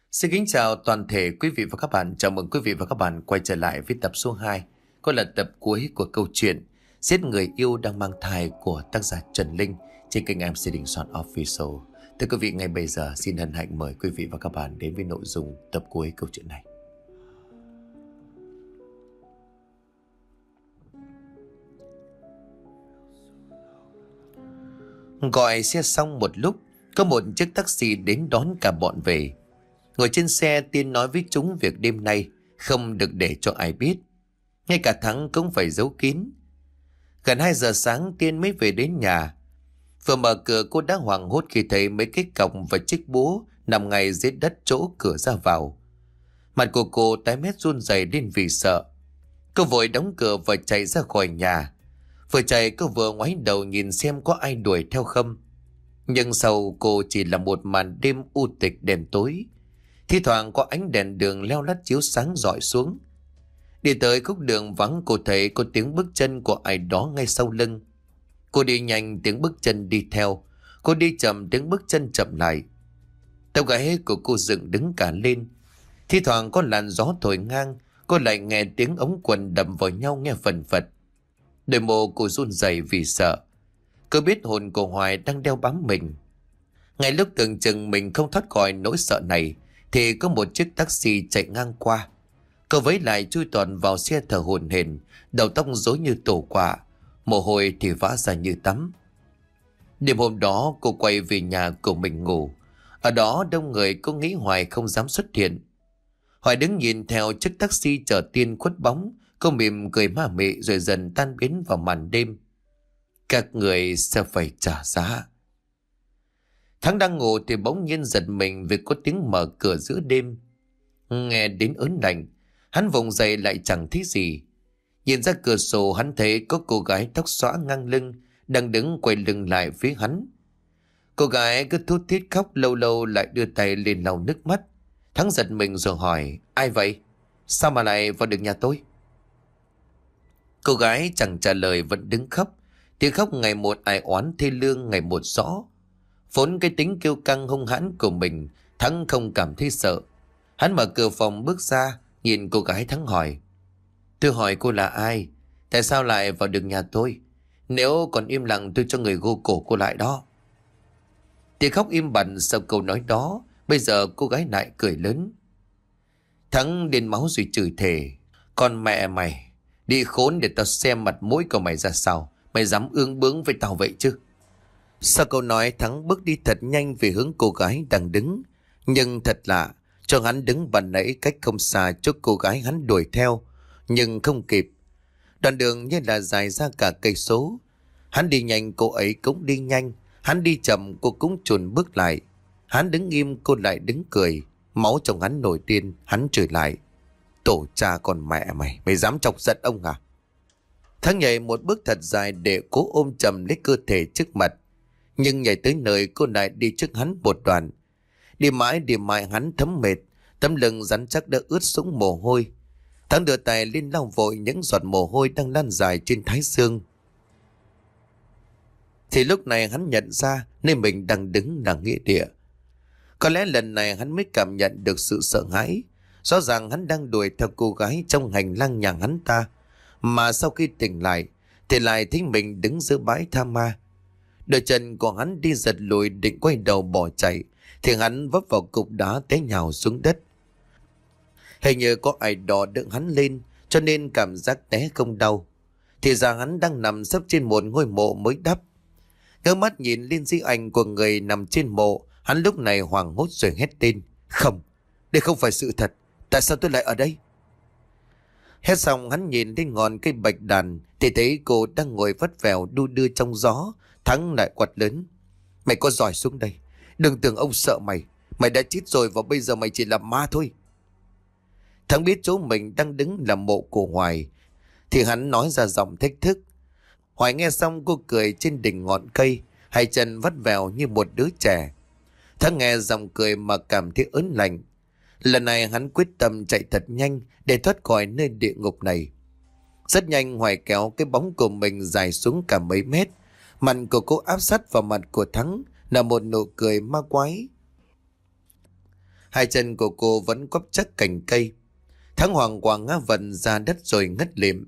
Xin kính chào toàn thể quý vị và các bạn. Chào mừng quý vị và các bạn quay trở lại với tập số 2. Có là tập cuối của câu chuyện Giết người yêu đang mang thai của tác giả Trần Linh trên kênh MC Đình Soạn Official. Thưa quý vị, ngay bây giờ xin hân hạnh mời quý vị và các bạn đến với nội dung tập cuối câu chuyện này. Gọi xe xong một lúc, có một chiếc taxi đến đón cả bọn về. Ngồi trên xe, Tiên nói với chúng việc đêm nay không được để cho ai biết. Ngay cả Thắng cũng phải giấu kín. Gần 2 giờ sáng Tiên mới về đến nhà. Vừa mở cửa cô đã hoảng hốt khi thấy mấy cái cọc và chiếc búa nằm ngay dưới đất chỗ cửa ra vào. Mặt của cô tái mét run rẩy lên vì sợ. Cô vội đóng cửa và chạy ra khỏi nhà. Vừa chạy cô vừa ngoái đầu nhìn xem có ai đuổi theo không. Nhưng sau cô chỉ là một màn đêm u tịch đen tối. Thi thoảng có ánh đèn đường leo lắt chiếu sáng rọi xuống. Đi tới khúc đường vắng, cô thấy có tiếng bước chân của ai đó ngay sau lưng. Cô đi nhanh, tiếng bước chân đi theo. Cô đi chậm, tiếng bước chân chậm lại. Tóc gáy của cô dựng đứng cả lên. Thi thoảng có làn gió thổi ngang, cô lại nghe tiếng ống quần đập vào nhau nghe phần phật. Đôi môi cô run rẩy vì sợ. Cô biết hồn của Hoài đang đeo bám mình. Ngay lúc tưởng chừng mình không thoát khỏi nỗi sợ này, thì có một chiếc taxi chạy ngang qua. Cô với lại chui toàn vào xe thở hổn hển, đầu tóc rối như tổ quạ, mồ hôi thì vã ra như tắm. Đêm hôm đó cô quay về nhà của mình ngủ. Ở đó đông người, cô nghĩ Hoài không dám xuất hiện. Hoài đứng nhìn theo chiếc taxi chở Tiên khuất bóng. Cô mỉm cười ma mị rồi dần tan biến vào màn đêm. Các người sẽ phải trả giá. Thắng đang ngủ thì bỗng nhiên giật mình vì có tiếng mở cửa giữa đêm. Nghe đến ớn lạnh, hắn vùng dậy lại chẳng thấy gì. Nhìn ra cửa sổ, hắn thấy có cô gái tóc xõa ngang lưng đang đứng quay lưng lại phía hắn. Cô gái cứ thút thít khóc, lâu lâu lại đưa tay lên lau nước mắt. Thắng giật mình rồi hỏi: ai vậy? Sao mà lại vào được nhà tôi? Cô gái chẳng trả lời, vẫn đứng khóc. Tiếng khóc ngày một ai oán thê lương, ngày một rõ. Vốn cái tính kiêu căng hung hãn của mình, Thắng không cảm thấy sợ. Hắn mở cửa phòng bước ra, nhìn cô gái. Thắng hỏi: tôi hỏi cô là ai? Tại sao lại vào được nhà tôi? Nếu còn im lặng tôi cho người gô cổ cô lại đó. Tiếng khóc im bặt sau câu nói đó. Bây giờ cô gái lại cười lớn. Thắng điên máu rồi chửi thề: con mẹ mày, đi khốn để tao xem mặt mũi của mày ra sao. Mày dám ương bướng với tao vậy chứ? Sau câu nói, Thắng bước đi thật nhanh về hướng cô gái đang đứng. Nhưng thật lạ, cho hắn đứng ban nãy cách không xa chỗ cô gái hắn đuổi theo, nhưng không kịp. Đoạn đường như là dài ra cả cây số. Hắn đi nhanh, cô ấy cũng đi nhanh. Hắn đi chậm, cô cũng chùn bước lại. Hắn đứng im, cô lại đứng cười. Máu trong hắn nổi điên, hắn chửi lại: tổ cha con mẹ mày, mày dám chọc giận ông à? Thắng nhảy một bước thật dài để cố ôm chầm lấy cơ thể trước mặt. Nhưng nhảy tới nơi, cô lại đi trước hắn một đoạn. Đi mãi hắn thấm mệt, tấm lưng rắn chắc đã ướt sũng mồ hôi. Thắng đưa tay lên lau vội những giọt mồ hôi đang lan dài trên thái dương. Thì lúc này hắn nhận ra nơi mình đang đứng là nghĩa địa. Có lẽ lần này hắn mới cảm nhận được sự sợ hãi. Rõ ràng hắn đang đuổi theo cô gái trong hành lang nhà hắn ta, mà sau khi tỉnh lại thì lại thấy mình đứng giữa bãi tha ma. Đôi chân của hắn đi giật lùi định quay đầu bỏ chạy, thì hắn vấp vào cục đá té nhào xuống đất. Hình như có ai đó đỡ hắn lên, cho nên cảm giác té không đau. Thì ra hắn đang nằm sấp trên một ngôi mộ mới đắp. Ngước mắt nhìn lên di ảnh của người nằm trên mộ, hắn lúc này hoảng hốt rồi hét lên: không, đây không phải sự thật. Tại sao tôi lại ở đây? Hét xong, hắn nhìn lên ngọn cây bạch đàn thì thấy cô đang ngồi vắt vẻo đu đưa trong gió. Thắng lại quát lớn: mày có giỏi xuống đây, đừng tưởng ông sợ mày. Mày đã chết rồi và bây giờ mày chỉ là ma thôi. Thắng biết chỗ mình đang đứng là mộ của Hoài, thì hắn nói ra giọng thách thức. Hoài nghe xong, cô cười trên đỉnh ngọn cây, hai chân vắt vẻo như một đứa trẻ. Thắng nghe giọng cười mà cảm thấy ớn lạnh. Lần này hắn quyết tâm chạy thật nhanh để thoát khỏi nơi địa ngục này. Rất nhanh, Hoài kéo cái bóng của mình dài xuống cả mấy mét. Mặt của cô áp sát vào mặt của Thắng là một nụ cười ma quái. Hai chân của cô vẫn quắp chắc cành cây. Thắng hoàng quàng ngã vật ra đất rồi ngất lịm.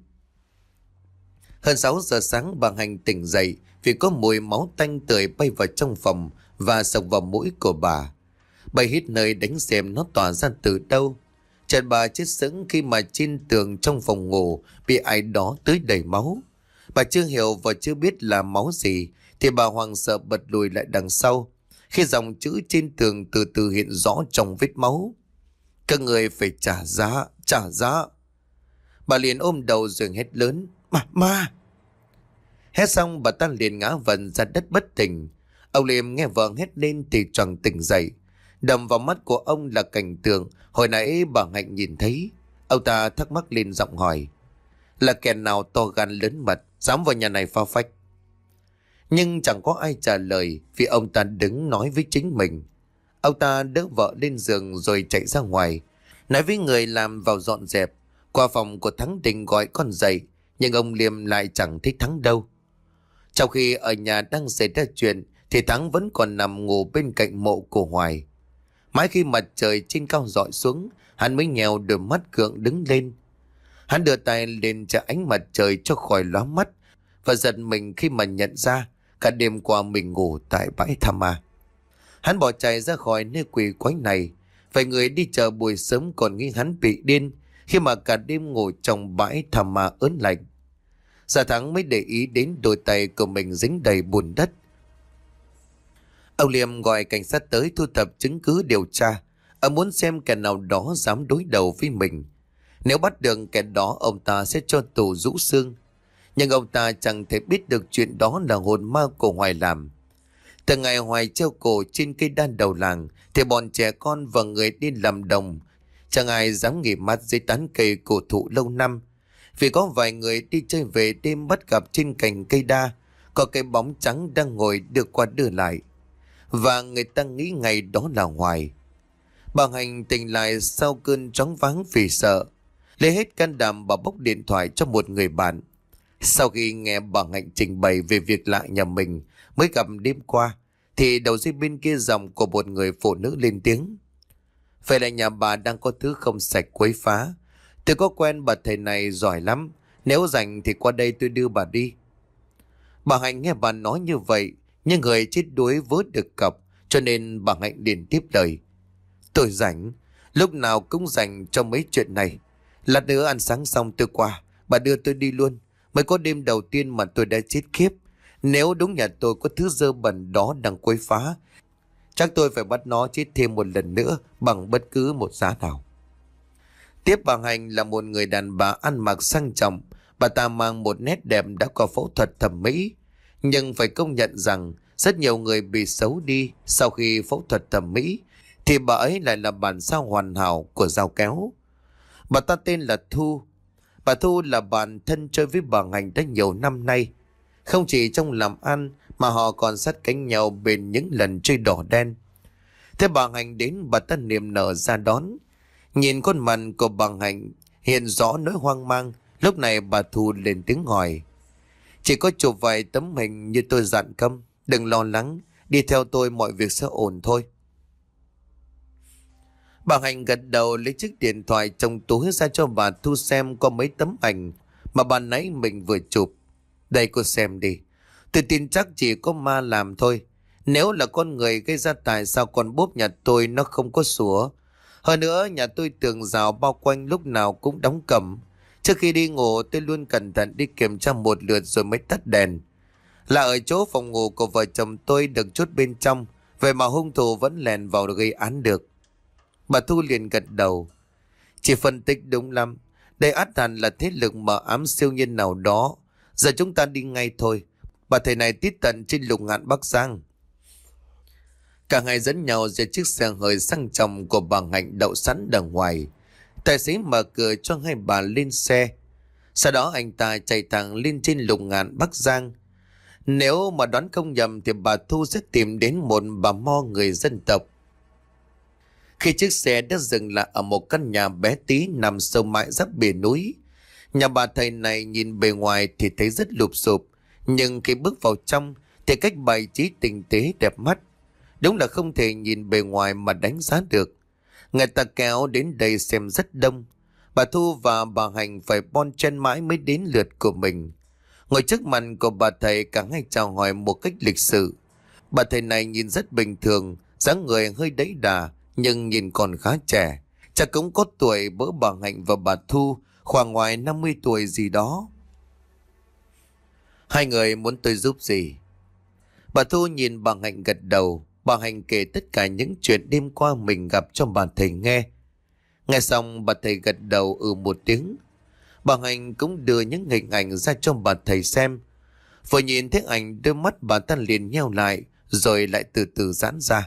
Hơn 6 giờ sáng bà Hạnh tỉnh dậy vì có mùi máu tanh tưởi bay vào trong phòng và sộc vào mũi của bà. Bà hít nơi đánh xem nó tỏa ra từ đâu. Chợt bà chết sững khi mà trên tường trong phòng ngủ bị ai đó tưới đầy máu. Bà chưa hiểu và chưa biết là máu gì thì bà hoảng sợ bật lùi lại đằng sau khi dòng chữ trên tường từ từ hiện rõ trong vết máu. Các người phải trả giá, trả giá. Bà liền ôm đầu rồi hét lớn: Ma! Hét xong bà ta liền ngã vần ra đất bất tỉnh. Ông Liêm nghe vợ hét lên thì choàng tỉnh dậy. Đầm vào mắt của ông là cảnh tượng hồi nãy bà Hạnh nhìn thấy. Ông ta thắc mắc lên giọng hỏi: là kẻ nào to gan lớn mật dám vào nhà này phá phách? Nhưng chẳng có ai trả lời vì ông ta đứng nói với chính mình. Ông ta đỡ vợ lên giường rồi chạy ra ngoài, nói với người làm vào dọn dẹp. Qua phòng của Thắng định gọi con dậy, nhưng ông Liêm lại chẳng thích Thắng đâu. Trong khi ở nhà đang xảy ra chuyện thì Thắng vẫn còn nằm ngủ bên cạnh mộ của Hoài. Mãi khi mặt trời trên cao rọi xuống, hắn mới nhèo đôi mắt gượng đứng lên. Hắn đưa tay lên che ánh mặt trời cho khỏi lóa mắt và giật mình khi mà nhận ra cả đêm qua mình ngủ tại bãi tha ma. Hắn bỏ chạy ra khỏi nơi quỷ quái này. Vài người đi chợ buổi sớm còn nghĩ hắn bị điên khi mà cả đêm ngủ trong bãi tha ma ớn lạnh. Gia Thắng mới để ý đến đôi tay của mình dính đầy bùn đất. Ông Liêm gọi cảnh sát tới thu thập chứng cứ điều tra. Ông muốn xem kẻ nào đó dám đối đầu với mình. Nếu bắt được kẻ đó, ông ta sẽ cho tù rũ xương. Nhưng ông ta chẳng thể biết được chuyện đó là hồn ma của Hoài làm. Từ ngày Hoài treo cổ trên cây đan đầu làng thì bọn trẻ con và người đi làm đồng chẳng ai dám nghỉ mát dưới tán cây cổ thụ lâu năm. Vì có vài người đi chơi về đêm bắt gặp trên cành cây đa có cái bóng trắng đang ngồi đưa qua đưa lại, và người ta nghĩ ngay đó là Hoài. Bà Hạnh tỉnh lại sau cơn choáng váng vì sợ. Lấy hết can đảm bà bốc điện thoại cho một người bạn. Sau khi nghe bà Hạnh trình bày về việc lạ nhà mình mới gặp đêm qua thì đầu dây bên kia dòng của một người phụ nữ lên tiếng: vậy là nhà bà đang có thứ không sạch quấy phá. Tôi có quen bà thầy này giỏi lắm, nếu rảnh thì qua đây tôi đưa bà đi. Bà Hạnh nghe bà nói như vậy nhưng người chết đuối vớt được cọc, cho nên bà Hạnh liền tiếp lời: tôi rảnh, lúc nào cũng rảnh cho mấy chuyện này. Lát nữa ăn sáng xong tôi qua, bà đưa tôi đi luôn. Mới có đêm đầu tiên mà tôi đã chết khiếp. Nếu đúng nhà tôi có thứ dơ bẩn đó đang quấy phá, chắc tôi phải bắt nó chết thêm một lần nữa bằng bất cứ một giá nào. Tiếp bà Hạnh là một người đàn bà ăn mặc sang trọng. Bà ta mang một nét đẹp đã qua phẫu thuật thẩm mỹ. Nhưng phải công nhận rằng rất nhiều người bị xấu đi sau khi phẫu thuật thẩm mỹ thì bà ấy lại là bản sao hoàn hảo của dao kéo. Bà ta tên là Thu. Bà Thu là bạn thân chơi với bà Hạnh đã nhiều năm nay. Không chỉ trong làm ăn mà họ còn sát cánh nhau bên những lần chơi đỏ đen. Thế bà Hạnh đến, bà ta niềm nở ra đón. Nhìn khuôn mặt của bà Hạnh hiện rõ nỗi hoang mang. Lúc này bà Thu lên tiếng hỏi: chỉ có chụp vài tấm hình như tôi dặn câm. Đừng lo lắng, đi theo tôi mọi việc sẽ ổn thôi. Bà Hạnh gật đầu, lấy chiếc điện thoại trong túi ra cho bà Thu xem có mấy tấm ảnh mà bà nãy mình vừa chụp. Đây cô xem đi. Tôi tin chắc chỉ có ma làm thôi. Nếu là con người gây ra tại sao con bốp nhà tôi nó không có sủa. Hơn nữa nhà tôi tường rào bao quanh lúc nào cũng đóng cẩm. Trước khi đi ngủ tôi luôn cẩn thận đi kiểm tra một lượt rồi mới tắt đèn. Là ở chỗ phòng ngủ của vợ chồng tôi được chốt bên trong, vậy mà hung thủ vẫn lèn vào gây án được. Bà Thu liền gật đầu. Chị phân tích đúng lắm. Đây ắt hẳn là thế lực mờ ám siêu nhiên nào đó. Giờ chúng ta đi ngay thôi. Bà thầy này tít tận trên Lục Ngạn Bắc Giang. Cả hai dẫn nhau ra chiếc xe hơi sang trọng của bà Hạnh đậu sẵn đằng ngoài. Tài xế mở cửa cho hai bà lên xe. Sau đó anh ta chạy thẳng lên trên Lục Ngạn Bắc Giang. Nếu mà đoán không nhầm thì bà Thu sẽ tìm đến một bà mo người dân tộc. Khi chiếc xe đã dừng lại ở một căn nhà bé tí nằm sâu mãi giáp biển núi. Nhà bà thầy này nhìn bề ngoài thì thấy rất lụp xụp, nhưng khi bước vào trong thì cách bày trí tinh tế đẹp mắt. Đúng là không thể nhìn bề ngoài mà đánh giá được. Người ta kéo đến đây xem rất đông. Bà Thu và bà Hành phải bon chen mãi mới đến lượt của mình. Ngồi trước mặt của bà thầy, cả hai chào hỏi một cách lịch sự. Bà thầy này nhìn rất bình thường, dáng người hơi đẫy đà nhưng nhìn còn khá trẻ. Chắc cũng có tuổi bỡ bà Hạnh và bà Thu, khoảng ngoài 50 tuổi gì đó. Hai người muốn tôi giúp gì? Bà Thu nhìn bà Hạnh gật đầu. Bà Hạnh kể tất cả những chuyện đêm qua mình gặp cho bà thầy nghe. Nghe xong bà thầy gật đầu một tiếng. Bà Hạnh cũng đưa những hình ảnh ra cho bà thầy xem. Vừa nhìn thấy ảnh, đôi mắt bà ta liền nheo lại rồi lại từ từ giãn ra.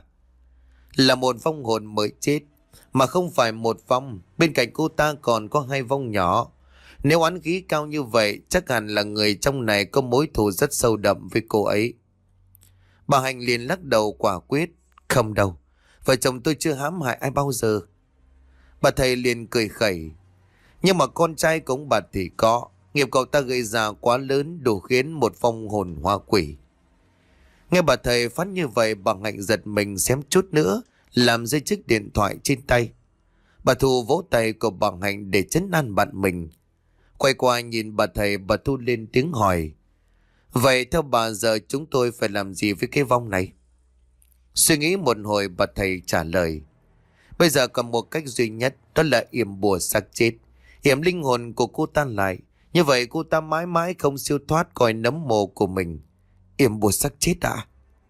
Là một vong hồn mới chết, mà không phải một vong. Bên cạnh cô ta còn có hai vong nhỏ. Nếu oán khí cao như vậy, chắc hẳn là người trong này có mối thù rất sâu đậm với cô ấy. Bà Hạnh liền lắc đầu quả quyết. Không đâu, vợ chồng tôi chưa hãm hại ai bao giờ. Bà thầy liền cười khẩy. Nhưng mà con trai của ông bà thì có. Nghiệp cậu ta gây ra quá lớn, đủ khiến một vong hồn hóa quỷ. Nghe bà thầy phát như vậy, bà Hạnh giật mình xém chút nữa làm rơi chiếc điện thoại trên tay. Bà Thu vỗ tay của bà Hạnh để trấn an bạn mình. Quay qua nhìn bà thầy, bà Thu lên tiếng hỏi. Vậy theo bà giờ chúng tôi phải làm gì với cái vong này? Suy nghĩ một hồi, bà thầy trả lời. Bây giờ còn một cách duy nhất, đó là yểm bùa xác chết, yểm linh hồn của cô ta lại. Như vậy cô ta mãi mãi không siêu thoát khỏi nấm mồ của mình. Yểm bùa xác chết à?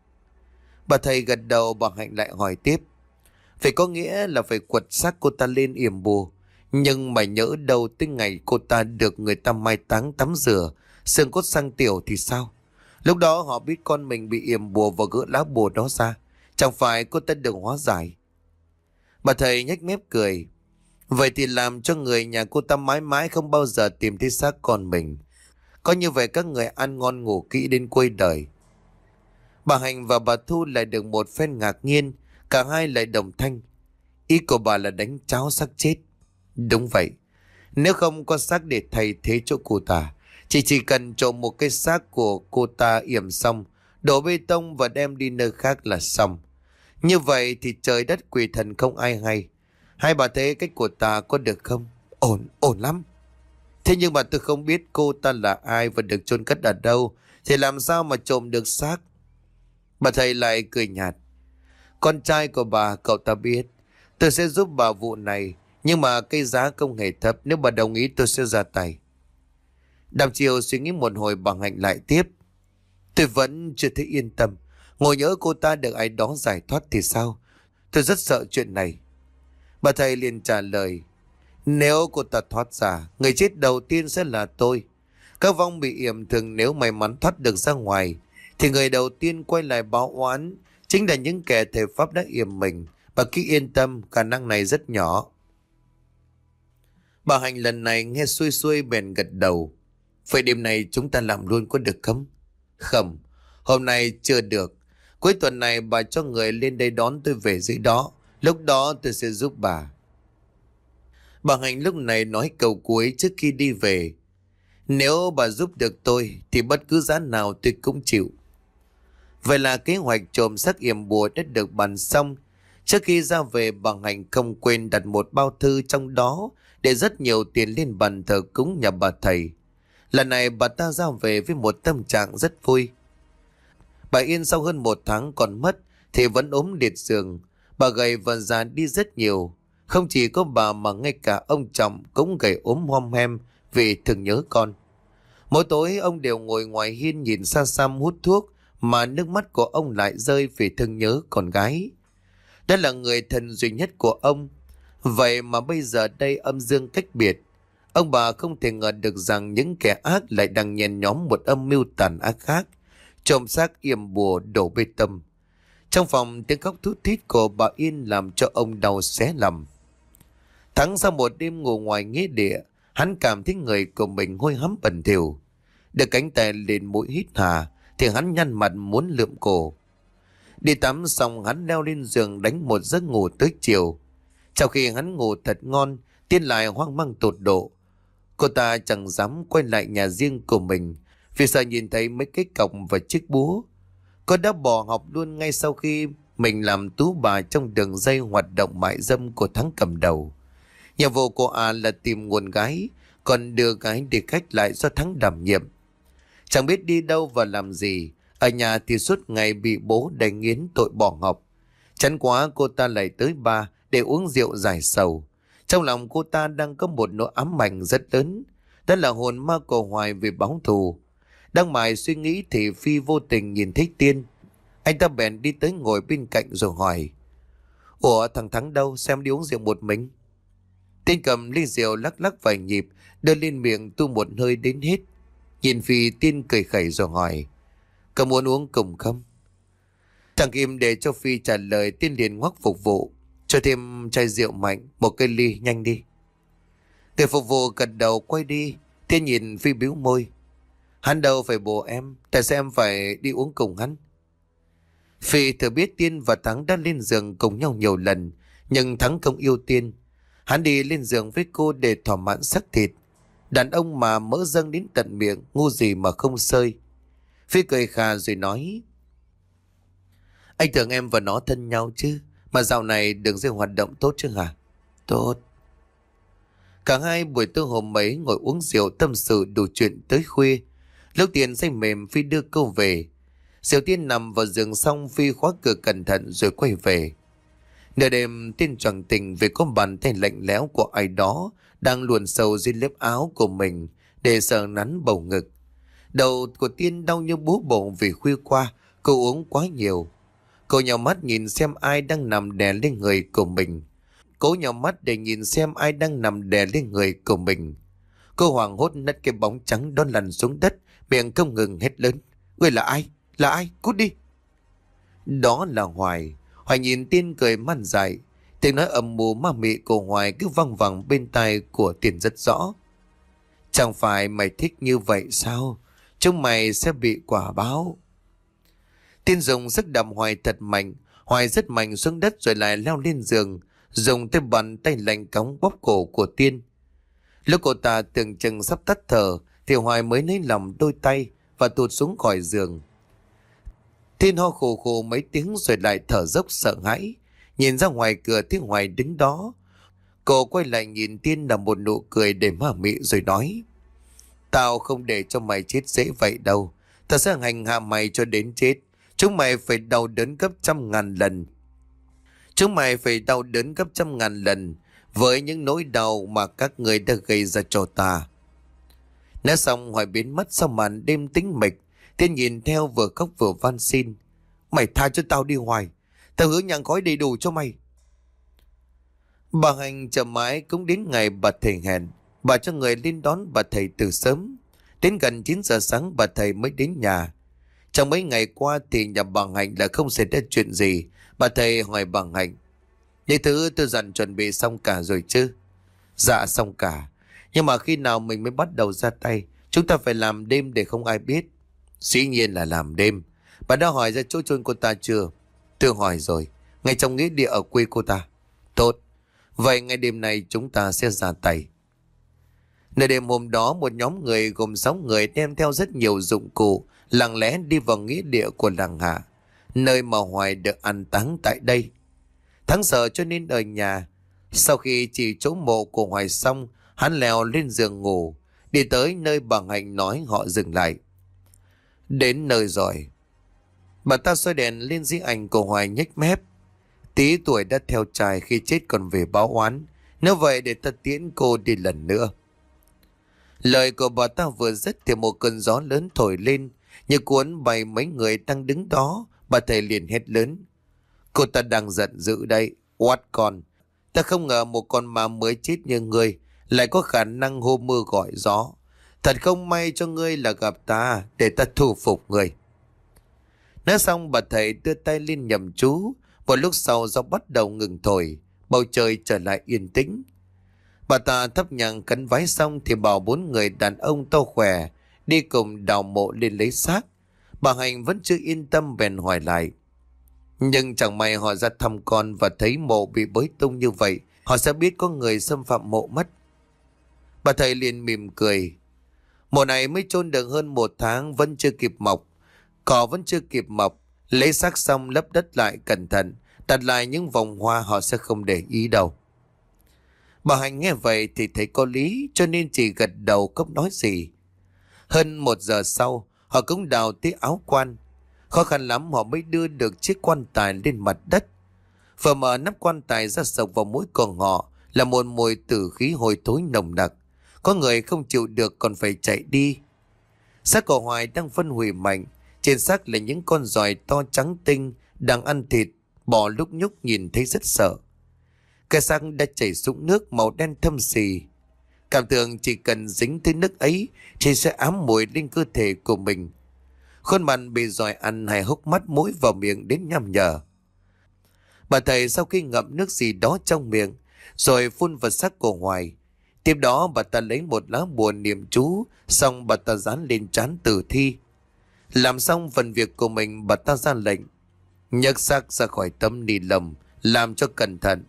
Bà thầy gật đầu. Bà Hạnh lại hỏi tiếp. Phải có nghĩa là phải quật xác cô ta lên yểm bùa. Nhưng mà nhỡ đâu tới ngày cô ta được người ta mai táng tắm rửa, xương cốt sang tiểu thì sao? Lúc đó họ biết con mình bị yểm bùa và gỡ lá bùa đó ra, chẳng phải cô ta được hóa giải? Bà thầy nhếch mép cười. Vậy thì làm cho người nhà cô ta mãi mãi không bao giờ tìm thấy xác con mình. Có như vậy các người ăn ngon ngủ kỹ đến cuối đời. Bà Hạnh và bà Thu lại được một phen ngạc nhiên. Cả hai lại đồng thanh. Ý của bà là đánh cháo xác chết? Đúng vậy. Nếu không có xác để thay thế chỗ cô ta, chỉ cần trộm một cái xác của cô ta yểm xong, đổ bê tông và đem đi nơi khác là xong. Như vậy thì trời đất quỷ thần không ai hay. Hai bà thấy cách của ta có được không? Ổn lắm. Thế nhưng mà tôi không biết cô ta là ai và được chôn cất ở đâu, thì làm sao mà trộm được xác? Bà thầy lại cười nhạt. Con trai của bà, cậu ta biết. Tôi sẽ giúp bà vụ này, nhưng mà cái giá không hề thấp. Nếu bà đồng ý tôi sẽ ra tay. Đàm chiều suy nghĩ một hồi, bà Hạnh lại tiếp. Tôi vẫn chưa thấy yên tâm. Ngồi nhớ cô ta được ai đó giải thoát thì sao? Tôi rất sợ chuyện này. Bà thầy liền trả lời. Nếu cô ta thoát ra, người chết đầu tiên sẽ là tôi. Các vong bị yểm thường nếu may mắn thoát được ra ngoài, thì người đầu tiên quay lại báo oán chính là những kẻ thể pháp đã yểm mình. Bà cứ yên tâm, khả năng này rất nhỏ. Bà Hạnh lần này nghe xuôi xuôi bèn gật đầu. Vậy đêm này chúng ta làm luôn có được không? Không, hôm nay chưa được. Cuối tuần này bà cho người lên đây đón tôi về dưới đó. Lúc đó tôi sẽ giúp bà. Bà Hạnh lúc này nói câu cuối trước khi đi về. Nếu bà giúp được tôi thì bất cứ giá nào tôi cũng chịu. Vậy là kế hoạch trộm xác yểm bùa đã được bàn xong. Trước khi ra về, bà Hạnh không quên đặt một bao thư trong đó để rất nhiều tiền lên bàn thờ cúng nhà bà thầy. Lần này bà ta ra về với một tâm trạng rất vui. Bà Yên sau hơn 1 tháng còn mất thì vẫn ốm liệt giường. Bà gầy và già đi rất nhiều. Không chỉ có bà mà ngay cả ông Trọng cũng gầy ốm hom hem vì thường nhớ con. Mỗi tối ông đều ngồi ngoài hiên nhìn xa xăm hút thuốc, mà nước mắt của ông lại rơi vì thương nhớ con gái. Đó là người thân duy nhất của ông. Vậy mà bây giờ đây âm dương cách biệt. Ông bà không thể ngờ được rằng những kẻ ác lại đang nhen nhóm một âm mưu tàn ác khác, trộm xác yểm bùa đổ bê tông. Trong phòng, tiếng khóc thút thít của bà Yên làm cho ông đau xé lòng. Thắng sau một đêm ngủ ngoài nghĩa địa, hắn cảm thấy người của mình hôi hám bẩn thỉu. Được cánh tay lên mũi hít hà thì hắn nhăn mặt muốn lượm cổ. Đi tắm xong, hắn leo lên giường đánh một giấc ngủ tới chiều. Sau khi hắn ngủ thật ngon, Tiên lại hoang mang tột độ. Cô ta chẳng dám quay lại nhà riêng của mình vì sợ nhìn thấy mấy cái cọc và chiếc búa. Cô đã bỏ học luôn ngay sau khi mình làm tú bà trong đường dây hoạt động mại dâm của Thắng cầm đầu. Nhiệm vụ của là tìm nguồn gái, còn đưa gái đi khách lại do Thắng đảm nhiệm. Chẳng biết đi đâu và làm gì, ở nhà thì suốt ngày bị bố đánh nghiến tội bỏ học. Chán quá cô ta lại tới bar để uống rượu giải sầu. Trong lòng cô ta đang có một nỗi ám ảnh rất lớn, đó là hồn ma của Hoài về báo thù. Đang mải suy nghĩ thì Phi vô tình nhìn thấy Tiên. Anh ta bèn đi tới ngồi bên cạnh rồi hỏi: Ủa thằng Thắng đâu, xem đi uống rượu một mình? Tiên cầm ly rượu lắc lắc vài nhịp, đưa lên miệng tu một hơi đến hết. Nhìn Phi, Tiên cười khẩy rồi hỏi: Có muốn uống cùng không? Chẳng kịp để cho Phi trả lời, Tiên liền ngoắc phục vụ: Cho thêm chai rượu mạnh, một cái ly nhanh đi. Người phục vụ gật đầu quay đi. Tiên nhìn Phi bĩu môi: Hắn đâu phải bồ em, tại sao em phải đi uống cùng hắn? Phi thừa biết Tiên và Thắng đã lên giường cùng nhau nhiều lần, nhưng Thắng không yêu Tiên. Hắn đi lên giường với cô để thỏa mãn xác thịt. Đàn ông mà mỡ dâng đến tận miệng, ngu gì mà không sơi. Phi cười khà rồi nói: Anh tưởng em và nó thân nhau chứ, mà dạo này đường dây hoạt động tốt chứ hả? Tốt. Cả hai buổi tối hôm ấy ngồi uống rượu tâm sự đủ chuyện tới khuya. Lúc Tiên say mềm, Phi đưa cô về. Diệu Tiên nằm vào giường xong, Phi khóa cửa cẩn thận rồi quay về. Nửa đêm, Tiên choàng tỉnh vì có bàn tay lạnh lẽo của ai đó đang luồn sâu dưới lớp áo của mình để sờ nắn bầu ngực. Đầu của Tiên đau như búa bổ vì khuya qua cô uống quá nhiều. Cô nhào mắt nhìn xem ai đang nằm đè lên người của mình. Cô hoảng hốt nứt cái bóng trắng đó lăn xuống đất, miệng không ngừng hét lớn: Người là ai? Là ai? Cút đi! Đó là Hoài. Hoài nhìn Tiên cười man dại. Tiếng nói âm mưu ma mị của Hoài cứ văng vẳng bên tai của Tiên rất rõ: Chẳng phải mày thích như vậy sao? Chúng mày sẽ bị quả báo. Tiên dùng sức đập Hoài thật mạnh. Hoài rất mạnh xuống đất rồi lại leo lên giường, dùng tay bàn tay lạnh cóng bóp cổ của Tiên. Lúc cô ta tưởng chừng sắp tắt thở thì Hoài mới nới lỏng đôi tay và tụt xuống khỏi giường. Tiên ho khổ khổ mấy tiếng rồi lại thở dốc sợ hãi. Nhìn ra ngoài cửa thấy Hoài đứng đó. Cô quay lại nhìn Tiên là một nụ cười để ma mị rồi nói: Tao không để cho mày chết dễ vậy đâu. Tao sẽ hành hạ mày cho đến chết. Chúng mày phải đau đớn gấp trăm ngàn lần với những nỗi đau mà các người đã gây ra cho ta. Nói xong, Hoài biến mất sau màn đêm tĩnh mịch. Tiên nhìn theo vừa khóc vừa van xin: Mày tha cho tao đi Hoài. Tao hứa nhang khói đầy đủ cho mày. Bà Hành chờ mãi cũng đến ngày bà thầy hẹn. Bà cho người lên đón bà thầy từ sớm. Đến gần 9 giờ sáng bà thầy mới đến nhà. Trong mấy ngày qua thì nhà bà Hạnh là không xảy ra chuyện gì. Bà thầy hỏi bà Hạnh: Những thứ tôi dặn chuẩn bị xong cả rồi chứ? Dạ xong cả. Nhưng mà khi nào mình mới bắt đầu ra tay? Chúng ta phải làm đêm để không ai biết. Dĩ nhiên là làm đêm. Bà đã hỏi ra chỗ chôn cô ta chưa? Tôi hỏi rồi. Ngay trong nghĩa địa ở quê cô ta. Tốt. Vậy ngày đêm này chúng ta sẽ ra tay. Nửa đêm hôm đó, một nhóm người gồm 6 người đem theo rất nhiều dụng cụ lặng lẽ đi vào nghĩa địa của làng Hạ, nơi mà Hoài được an táng tại đây. Thắng sợ cho nên ở nhà. Sau khi chỉ chỗ mộ của Hoài xong, hắn leo lên giường ngủ. Đi tới nơi bà Hạnh nói họ dừng lại. Đến nơi rồi. Bà ta soi đèn lên di ảnh của Hoài nhếch mép. Tí tuổi đã theo trai, khi chết còn về báo oán. Nếu vậy để ta tiễn cô đi lần nữa. Lời của bà ta vừa dứt thì một cơn gió lớn thổi lên, như cuốn bay mấy người đang đứng đó. Bà thầy liền hét lớn: Cô ta đang giận dữ đây. Oát con. Ta không ngờ một con ma mới chết như ngươi lại có khả năng hô mưa gọi gió. Thật không may cho ngươi là gặp ta, để ta thu phục ngươi. Nói xong bà thầy đưa tay lên nhầm chú. Một lúc sau gió bắt đầu ngừng thổi, bầu trời trở lại yên tĩnh. Bà ta thắp nhang khấn vái xong thì bảo 4 người đàn ông to khỏe đi cùng đào mộ lên lấy xác. Bà Hành vẫn chưa yên tâm bèn hỏi lại. Nhưng chẳng may họ ra thăm con và thấy mộ bị bới tung như vậy, họ sẽ biết có người xâm phạm mộ mất. Bà thầy liền mỉm cười. Mộ này mới chôn được hơn 1 tháng vẫn chưa kịp mọc. Cỏ vẫn chưa kịp mọc. Lấy xác xong lấp đất lại cẩn thận, đặt lại những vòng hoa, họ sẽ không để ý đâu. Bà Hạnh nghe vậy thì thấy có lý, cho nên chỉ gật đầu không nói gì. Hơn 1 giờ sau, họ cũng đào tới áo quan. Khó khăn lắm họ mới đưa được chiếc quan tài lên mặt đất. Vừa mở nắp quan tài ra, sộc vào mũi của họ là một mùi tử khí hôi thối nồng nặc. Có người không chịu được còn phải chạy đi. Xác của Hoài đang phân hủy mạnh. Trên xác là những con giòi to trắng tinh đang ăn thịt, bò lúc nhúc, nhìn thấy rất sợ. Cái xác đã chảy xuống nước màu đen thâm xì. Cảm tưởng chỉ cần dính tới nước ấy thì sẽ ám mùi lên cơ thể của mình. Khuôn mặt bị giòi ăn, hay hốc mắt, mũi vào miệng đến nham nhở. Bà thầy sau khi ngậm nước gì đó trong miệng rồi phun vào xác của Hoài. Tiếp đó bà ta lấy một lá bùa niệm chú, xong bà ta dán lên trán tử thi. Làm xong phần việc của mình, bà ta ra lệnh nhấc xác ra khỏi tấm ni lông, làm cho cẩn thận.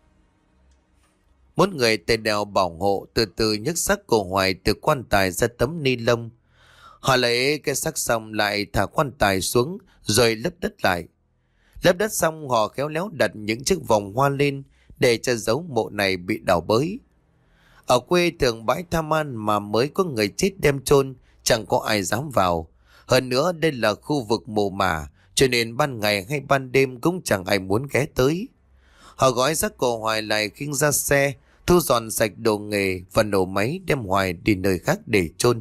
Một người tay đeo bảo hộ từ từ nhấc xác của Hoài từ quan tài ra tấm ni lông. Họ lấy cái xác xong lại thả quan tài xuống rồi lấp đất lại. Lấp đất xong họ khéo léo đặt những chiếc vòng hoa lên để cho dấu mộ này bị đào bới. Ở quê thường bãi Tham An mà mới có người chết đem chôn, chẳng có ai dám vào. Hơn nữa đây là khu vực mồ mả, cho nên ban ngày hay ban đêm cũng chẳng ai muốn ghé tới. Họ gói xác của Hoài lại khiêng ra xe, thu dọn sạch đồ nghề và nổ máy đem Hoài đi nơi khác để chôn.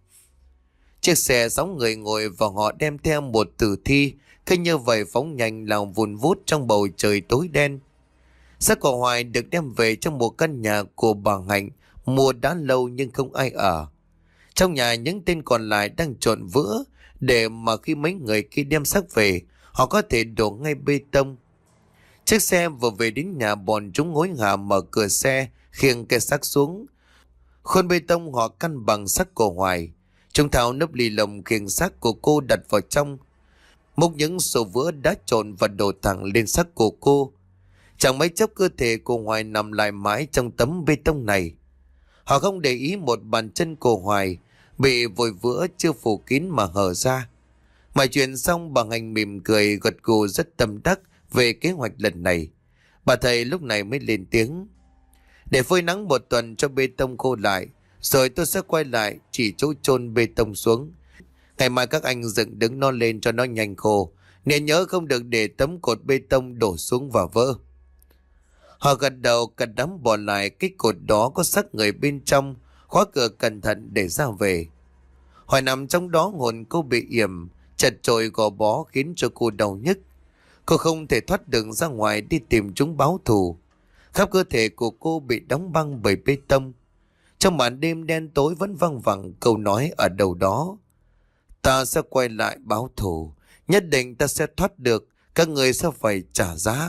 Chiếc xe 6 người ngồi và họ đem theo một tử thi, cứ như vậy phóng nhanh lao vùn vút trong bầu trời tối đen. Xác của Hoài được đem về trong một căn nhà của bà Hạnh, mua đã lâu nhưng không ai ở. Trong nhà những tên còn lại đang trộn vữa để mà khi mấy người kia đem xác về, họ có thể đổ ngay bê tông. Chiếc xe vừa về đến nhà, bọn chúng hối hả mở cửa xe, khiêng cái xác xuống. Khuôn bê tông họ căn bằng xác của Hoài. Chúng tháo nắp ly lồng khiêng xác của cô đặt vào trong. Múc những sổ vữa đã trộn và đổ thẳng lên xác của cô. Chẳng mấy chốc cơ thể của Hoài nằm lại mãi trong tấm bê tông này. Họ không để ý một bàn chân của Hoài bị vội vữa chưa phủ kín mà hở ra. Mà chuyện xong, bà Hạnh mỉm cười gật gù rất tâm đắc về kế hoạch lần này. Bà thầy lúc này mới lên tiếng: để phơi nắng 1 tuần cho bê tông khô lại, rồi tôi sẽ quay lại chỉ chỗ chôn bê tông xuống. Ngày mai các anh dựng đứng nó lên cho nó nhanh khô, nên nhớ không được để tấm cột bê tông đổ xuống và vỡ. Họ gật đầu, cả đám bỏ lại cái cột đó có xác người bên trong, khóa cửa cẩn thận để ra về. Hoài nằm trong đó, hồn cô bị yểm, chật chội gò bó khiến cho cô đau nhức. Cô không thể thoát được ra ngoài đi tìm chúng báo thù. Khắp cơ thể của cô bị đóng băng bởi bê tông. Trong màn đêm đen tối vẫn văng vẳng câu nói ở đầu đó: ta sẽ quay lại báo thù, nhất định ta sẽ thoát được, các người sẽ phải trả giá.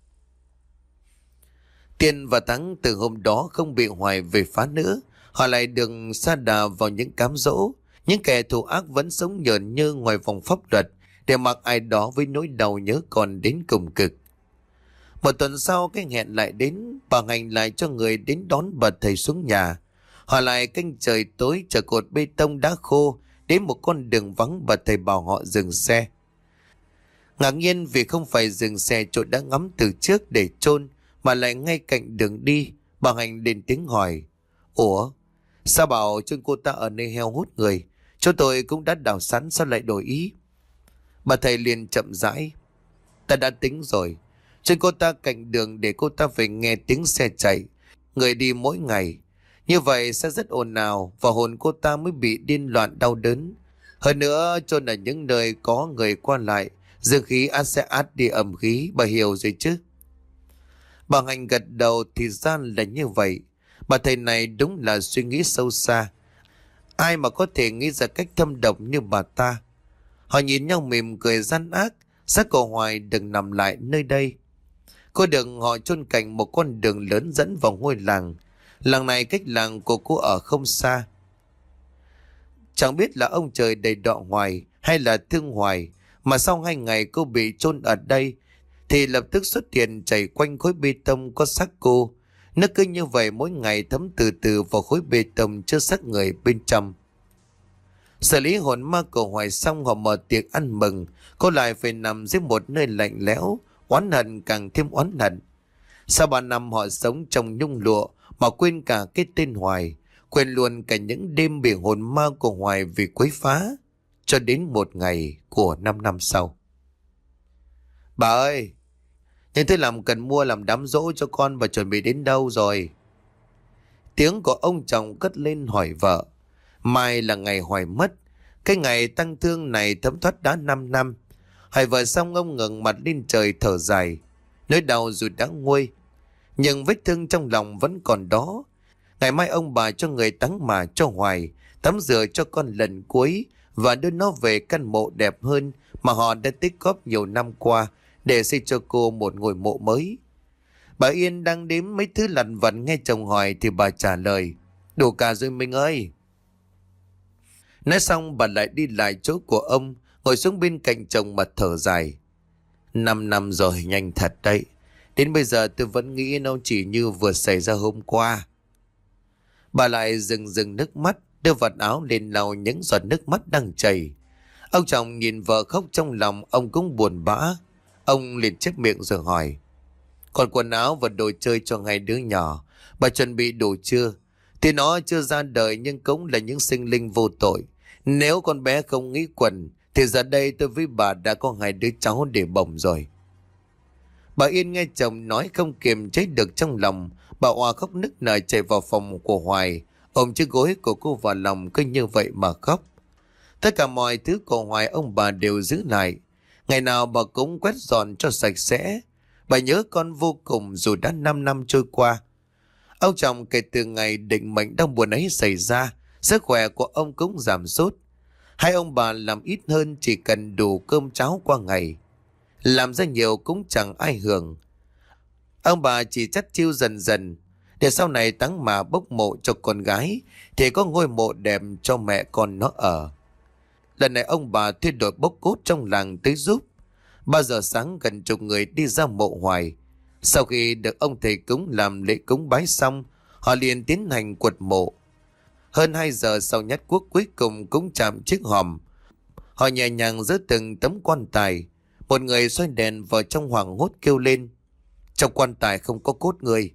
Tiên và Thắng từ hôm đó không bị Hoài về phá nữa. Họ lại được sa đà vào những cám dỗ. Những kẻ thù ác vẫn sống nhờn như ngoài vòng pháp luật, để mặc ai đó với nỗi đau nhớ còn đến cùng cực. 1 tuần sau, cái hẹn lại đến. Bà Hạnh lại cho người đến đón bà thầy xuống nhà. Họ lại canh trời tối chở cột bê tông đá khô đến một con đường vắng. Bà thầy bảo họ dừng xe. Ngạc nhiên vì không phải dừng xe chỗ đã ngắm từ trước để chôn, mà lại ngay cạnh đường đi. Bà Hạnh lên tiếng hỏi: ủa, sao bảo chôn cô ta ở nơi heo hút người? Chỗ tôi cũng đã đào sẵn, sao lại đổi ý? Bà thầy liền chậm rãi: ta đã tính rồi, chôn cô ta cạnh đường để cô ta phải nghe tiếng xe chạy, người đi mỗi ngày. Như vậy sẽ rất ồn ào và hồn cô ta mới bị điên loạn đau đớn. Hơn nữa, chôn ở những nơi có người qua lại, dương khí sẽ át đi âm khí, bà hiểu rồi chứ? Bà Hạnh gật đầu, thì ra là như vậy. Bà thầy này đúng là suy nghĩ sâu xa. Ai mà có thể nghĩ ra cách thâm độc như bà ta. Họ nhìn nhau mỉm cười gian ác. Xác của Hoài đừng nằm lại nơi đây. Cô được họ chôn cạnh một con đường lớn dẫn vào ngôi làng. Làng này cách làng của cô ở không xa. Chẳng biết là ông trời đầy đọa Hoài hay là thương Hoài, mà sau 2 ngày cô bị chôn ở đây thì lập tức xuất hiện chảy quanh khối bê tông có xác cô. Nó cứ như vậy mỗi ngày thấm từ từ vào khối bê tông chứa xác người bên trong. Xử lý hồn ma của Hoài xong, họ mở tiệc ăn mừng. Cô lại phải nằm dưới một nơi lạnh lẽo, oán hận càng thêm oán hận. Sau 3 năm họ sống trong nhung lụa mà quên cả cái tên Hoài, quên luôn cả những đêm bị hồn ma của Hoài vì quấy phá. Cho đến một ngày của 5 năm sau. Bà ơi, nhưng thế làm cần mua làm đám giỗ cho con và chuẩn bị đến đâu rồi? Tiếng của ông chồng cất lên hỏi vợ. Mai là ngày Hoài mất, cái ngày tang thương này thấm thoát đã 5 năm. Hỏi vợ xong ông ngẩng mặt lên trời thở dài. Nỗi đau dù đã nguôi, nhưng vết thương trong lòng vẫn còn đó. Ngày mai ông bà cho người táng mả cho Hoài, tắm rửa cho con lần cuối và đưa nó về căn mộ đẹp hơn mà họ đã tích góp nhiều năm qua để xây cho cô một ngôi mộ mới. Bà Yên đang đếm mấy thứ lặt vặt, nghe chồng hỏi thì bà trả lời: đủ cả rồi Minh ơi. Nói xong bà lại đi lại chỗ của ông, ngồi xuống bên cạnh chồng mà thở dài. 5 năm rồi nhanh thật đấy. Đến bây giờ tôi vẫn nghĩ nó chỉ như vừa xảy ra hôm qua. Bà lại rừng nước mắt, đưa vạt áo lên lau những giọt nước mắt đang chảy. Ông chồng nhìn vợ khóc trong lòng, ông cũng buồn bã. Ông liền chép miệng rồi hỏi: còn quần áo và đồ chơi cho hai đứa nhỏ, bà chuẩn bị đủ chưa? Thì nó chưa ra đời nhưng cũng là những sinh linh vô tội. Nếu con bé không nghĩ quần thì giờ đây tôi với bà đã có 2 đứa cháu để bồng rồi. Bà Yên nghe chồng nói không kiềm chế được trong lòng. Bà òa khóc nức nở chạy vào phòng của Hoài, ôm chiếc gối của cô vào lòng, cứ như vậy mà khóc. Tất cả mọi thứ của Hoài ông bà đều giữ lại. Ngày nào bà cũng quét dọn cho sạch sẽ. Bà nhớ con vô cùng dù đã 5 năm trôi qua. Ông chồng kể từ ngày định mệnh đau buồn ấy xảy ra, sức khỏe của ông cũng giảm sút. Hai ông bà làm ít hơn, chỉ cần đủ cơm cháo qua ngày. Làm ra nhiều cũng chẳng ai hưởng. Ông bà chỉ chắt chiu dần dần để sau này táng mà bốc mộ cho con gái thì có ngôi mộ đẹp cho mẹ con nó ở. Lần này ông bà thuê đội bốc cốt trong làng tới giúp. 3 giờ sáng gần chục người đi ra mộ Hoài. Sau khi được ông thầy cúng làm lễ cúng bái xong, họ liền tiến hành quật mộ. Hơn 2 giờ sau, nhát cuốc cuối cùng cũng chạm chiếc hòm. Họ nhẹ nhàng dỡ từng tấm quan tài. Một người xoay đèn vào trong hoảng hốt kêu lên: trong quan tài không có cốt người.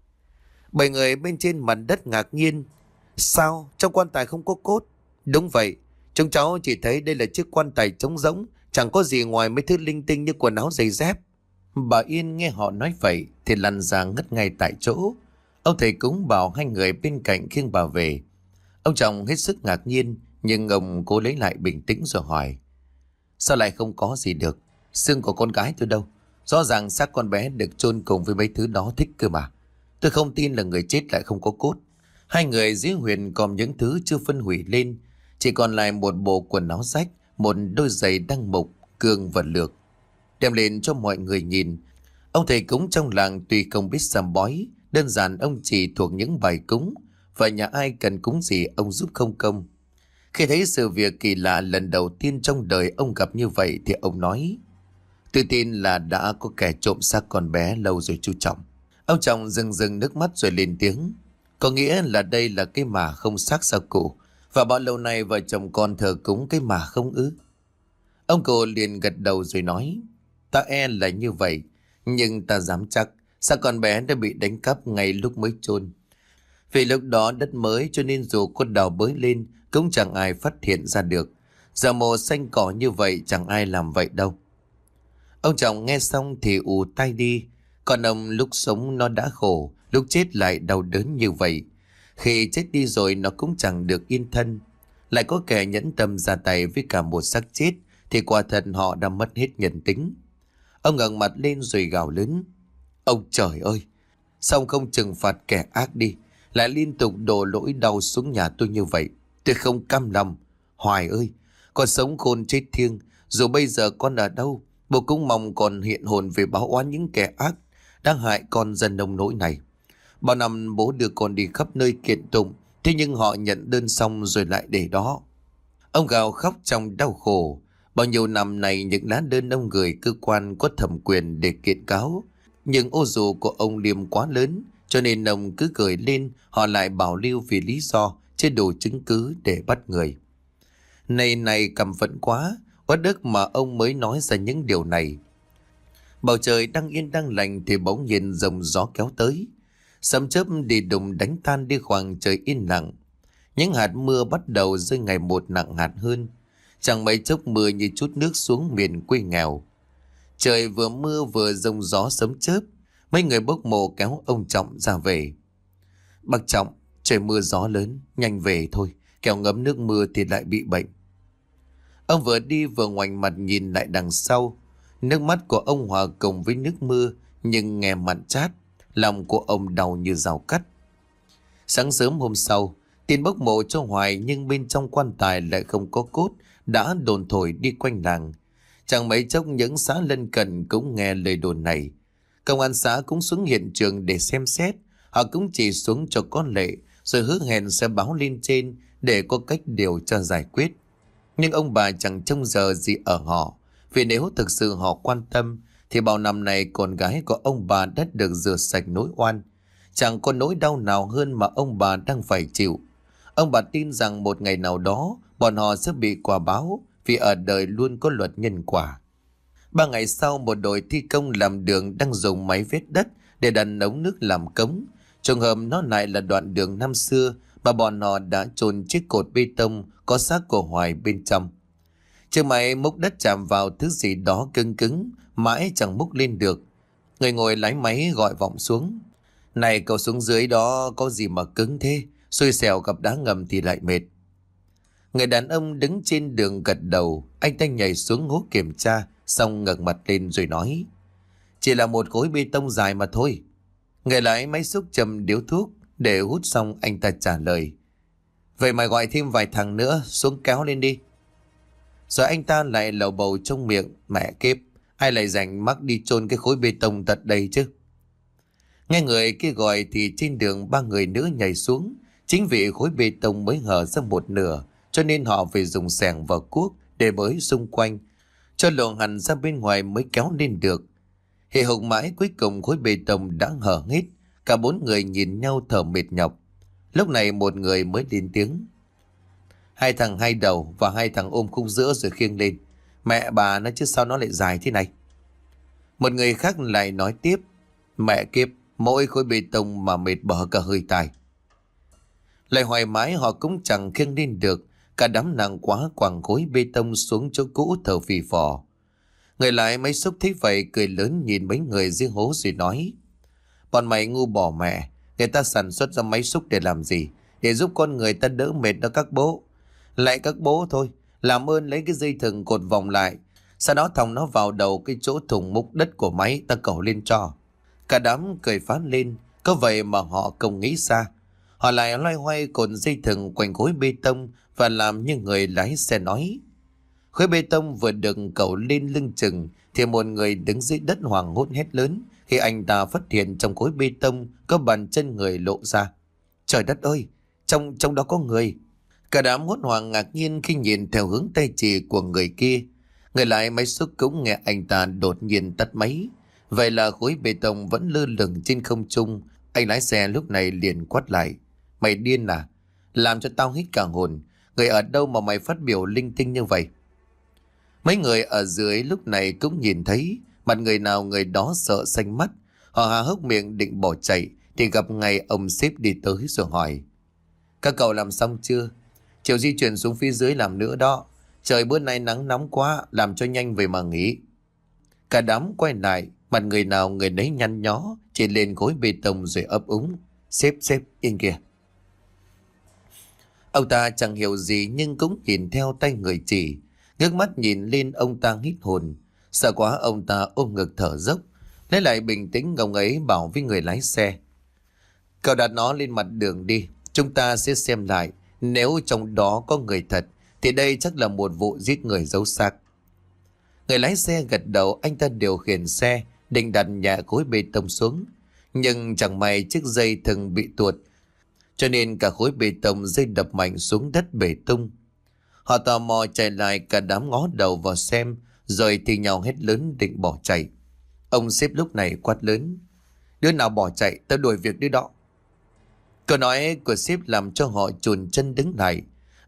7 người bên trên mặt đất ngạc nhiên: sao trong quan tài không có cốt? Đúng vậy, chúng cháu chỉ thấy đây là chiếc quan tài trống rỗng, chẳng có gì ngoài mấy thứ linh tinh như quần áo giày dép. Bà Yên nghe họ nói vậy thì lăn ra ngất ngay tại chỗ. Ông thầy cúng bảo 2 người bên cạnh khiêng bà về. Ông chồng hết sức ngạc nhiên, nhưng ông cố lấy lại bình tĩnh rồi hỏi: sao lại không có gì được? Xương của con gái tôi đâu? Rõ ràng xác con bé được chôn cùng với mấy thứ đó thích cơ mà. Tôi không tin là người chết lại không có cốt. 2 người dưới huyền còn những thứ chưa phân hủy lên, chỉ còn lại một bộ quần áo rách, một đôi giày đang mục, cương và lược. Đem lên cho mọi người nhìn. Ông thầy cúng trong làng tuy không biết sám bói, đơn giản ông chỉ thuộc những bài cúng, và nhà ai cần cúng gì ông giúp không công. Khi thấy sự việc kỳ lạ lần đầu tiên trong đời ông gặp như vậy thì ông nói: tôi tin là đã có kẻ trộm xác con bé lâu rồi chú Trọng. Ông chồng rưng nước mắt rồi lên tiếng: có nghĩa là đây là cái mả không xác sao cụ? Và bao lâu nay vợ chồng con thờ cúng cái mả không ư? Ông cụ liền gật đầu rồi nói: ta e là như vậy, nhưng ta dám chắc xác con bé đã bị đánh cắp ngay lúc mới chôn. Vì lúc đó đất mới cho nên dù có đào bới lên cũng chẳng ai phát hiện ra được. Giờ mồ xanh cỏ như vậy chẳng ai làm vậy đâu. Ông chồng nghe xong thì ù tai đi. Còn ông lúc sống nó đã khổ, lúc chết lại đau đớn như vậy. Khi chết đi rồi nó cũng chẳng được yên thân. Lại có kẻ nhẫn tâm ra tay với cả một xác chết thì quả thật họ đã mất hết nhân tính. Ông ngẩng mặt lên rồi gào lớn: ông trời ơi, sao ông không trừng phạt kẻ ác đi, lại liên tục đổ lỗi đau xuống nhà tôi như vậy? Tôi không cam lòng. Hoài ơi, con sống khôn chết thiêng, dù bây giờ con ở đâu, bố cũng mong con hiện hồn về báo oán những kẻ ác đang hại con dân nông nỗi này. Bao năm bố đưa con đi khắp nơi kiện tụng, thế nhưng họ nhận đơn xong rồi lại để đó. Ông gào khóc trong đau khổ. Bao nhiêu năm này những lá đơn ông gửi cơ quan có thẩm quyền để kiện cáo, nhưng ô dù của ông Liêm quá lớn, cho nên ông cứ gửi lên, họ lại bảo lưu vì lý do chưa đủ chứng cứ để bắt người. Này căm phẫn quá, uất ức mà ông mới nói ra những điều này. Bầu trời đang yên đang lành thì bỗng nhiên dòng gió kéo tới. Sấm chớp đi đùng đánh tan đi khoảng trời yên lặng. Những hạt mưa bắt đầu rơi ngày một nặng hạt hơn. Chẳng mấy chốc mưa như chút nước xuống miền quê nghèo. Trời vừa mưa vừa giông gió sấm chớp. Mấy người bốc mồ kéo ông Trọng ra về. Bác Trọng, trời mưa gió lớn, nhanh về thôi, kẻo ngấm nước mưa thì lại bị bệnh. Ông vừa đi vừa ngoảnh mặt nhìn lại đằng sau. Nước mắt của ông hòa cùng với nước mưa, nhưng nghe mặn chát, lòng của ông đau như rào cắt. Sáng sớm hôm sau, tin bốc mộ cho Hoài nhưng bên trong quan tài lại không có cốt, đã đồn thổi đi quanh làng. Chẳng mấy chốc những xã lân cận cũng nghe lời đồn này. Công an xã cũng xuống hiện trường để xem xét. Họ cũng chỉ xuống cho có lệ, rồi hứa hẹn sẽ báo lên trên để có cách điều tra giải quyết. Nhưng ông bà chẳng trông chờ gì ở họ, vì nếu thực sự họ quan tâm thì bao năm nay con gái của ông bà đã được rửa sạch nỗi oan. Chẳng có nỗi đau nào hơn mà ông bà đang phải chịu. Ông bà tin rằng một ngày nào đó bọn họ sẽ bị quả báo, vì ở đời luôn có luật nhân quả. 3 ngày sau, một đội thi công làm đường đang dùng máy vét đất để đặt ống nước làm cống. Trùng hợp nó lại là đoạn đường năm xưa mà bọn họ đã chôn chiếc cột bê tông có xác của Hoài bên trong. Chiếc máy múc đất chạm vào thứ gì đó cứng cứng, mãi chẳng múc lên được. Người ngồi lái máy gọi vọng xuống. Này cậu xuống dưới đó có gì mà cứng thế, xui xẻo gặp đá ngầm thì lại mệt. Người đàn ông đứng trên đường gật đầu, anh ta nhảy xuống hố kiểm tra, xong ngẩng mặt lên rồi nói. Chỉ là một khối bê tông dài mà thôi. Người lái máy xúc châm điếu thuốc, để hút xong anh ta trả lời. Vậy mà gọi thêm vài thằng nữa xuống kéo lên đi. Rồi anh ta lại lầu bầu trong miệng, mẹ kiếp, ai lại rảnh mắc đi chôn cái khối bê tông tận đây chứ. Nghe người kia gọi thì trên đường 3 người nữa nhảy xuống. Chính vì khối bê tông mới hở ra một nửa, cho nên họ phải dùng xẻng và cuốc để bới xung quanh, cho lộ hẳn ra bên ngoài mới kéo lên được. Hệ hục mãi cuối cùng khối bê tông đã hở hết. Cả 4 người nhìn nhau thở mệt nhọc. Lúc này một người mới lên tiếng. 2 thằng hai đầu và 2 thằng ôm khúc giữa rồi khiêng lên. Mẹ bà nó chứ sao nó lại dài thế này. Một người khác lại nói tiếp. Mẹ kiếp, mỗi khối bê tông mà mệt bở cả hơi tài. Lại hoài mãi họ cũng chẳng khiêng lên được. Cả đám nặng quá quẳng khối bê tông xuống chỗ cũ thở phì phò. Người lái máy xúc thấy vậy cười lớn nhìn mấy người dưới hố rồi nói. Bọn mày ngu bỏ mẹ. Người ta sản xuất ra máy xúc để làm gì? Để giúp con người ta đỡ mệt đó các bố. Lại các bố thôi. Làm ơn lấy cái dây thừng cột vòng lại. Sau đó thòng nó vào đầu cái chỗ thùng múc đất của máy, ta cẩu lên cho. Cả đám cười phá lên. Có vậy mà họ không nghĩ xa. Họ lại loay hoay cột dây thừng quanh khối bê tông và làm như người lái xe nói. Khối bê tông vừa được cẩu lên lưng chừng thì một người đứng dưới đất hoảng hốt hét lớn khi anh ta phát hiện trong khối bê tông có bàn chân người lộ ra. Trời đất ơi, trong đó có người. Cả đám hốt hoảng ngạc nhiên khi nhìn theo hướng tay chỉ của người kia. Người lái máy xúc cũng nghe anh ta đột nhiên tắt máy. Vậy là khối bê tông vẫn lơ lửng trên không trung. Anh lái xe lúc này liền quát lại. Mày điên à? Làm cho tao hít cả hồn. Người ở đâu mà mày phát biểu linh tinh như vậy? Mấy người ở dưới lúc này cũng nhìn thấy, mặt người nào người đó sợ xanh mắt. Họ há hốc miệng định bỏ chạy thì gặp ngay ông sếp đi tới rồi hỏi. Các cậu làm xong chưa? Chiều di chuyển xuống phía dưới làm nữa đó. Trời bữa nay nắng nóng quá, làm cho nhanh về mà nghỉ. Cả đám quay lại, mặt người nào người nấy nhăn nhó, chỉ lên khối bê tông rồi ấp úng. Sếp yên kìa. Ông ta chẳng hiểu gì nhưng cũng nhìn theo tay người chỉ. Ngước mắt nhìn lên ông ta hít hồn. Sợ quá ông ta ôm ngực thở dốc. Lấy lại bình tĩnh ông ấy bảo với người lái xe. Cậu đặt nó lên mặt đường đi. Chúng ta sẽ xem lại. Nếu trong đó có người thật thì đây chắc là một vụ giết người giấu xác. Người lái xe gật đầu. Anh ta điều khiển xe định đặt nhẹ khối bê tông xuống. Nhưng chẳng may chiếc dây thừng bị tuột, cho nên cả khối bê tông rơi đập mạnh xuống đất bể tung. Họ tò mò chạy lại, cả đám ngó đầu vào xem, rồi thì nhau hét lớn định bỏ chạy. Ông sếp lúc này quát lớn. Đứa nào bỏ chạy, tao đuổi việc đứa đó. Câu nói của sếp làm cho họ chùn chân đứng lại.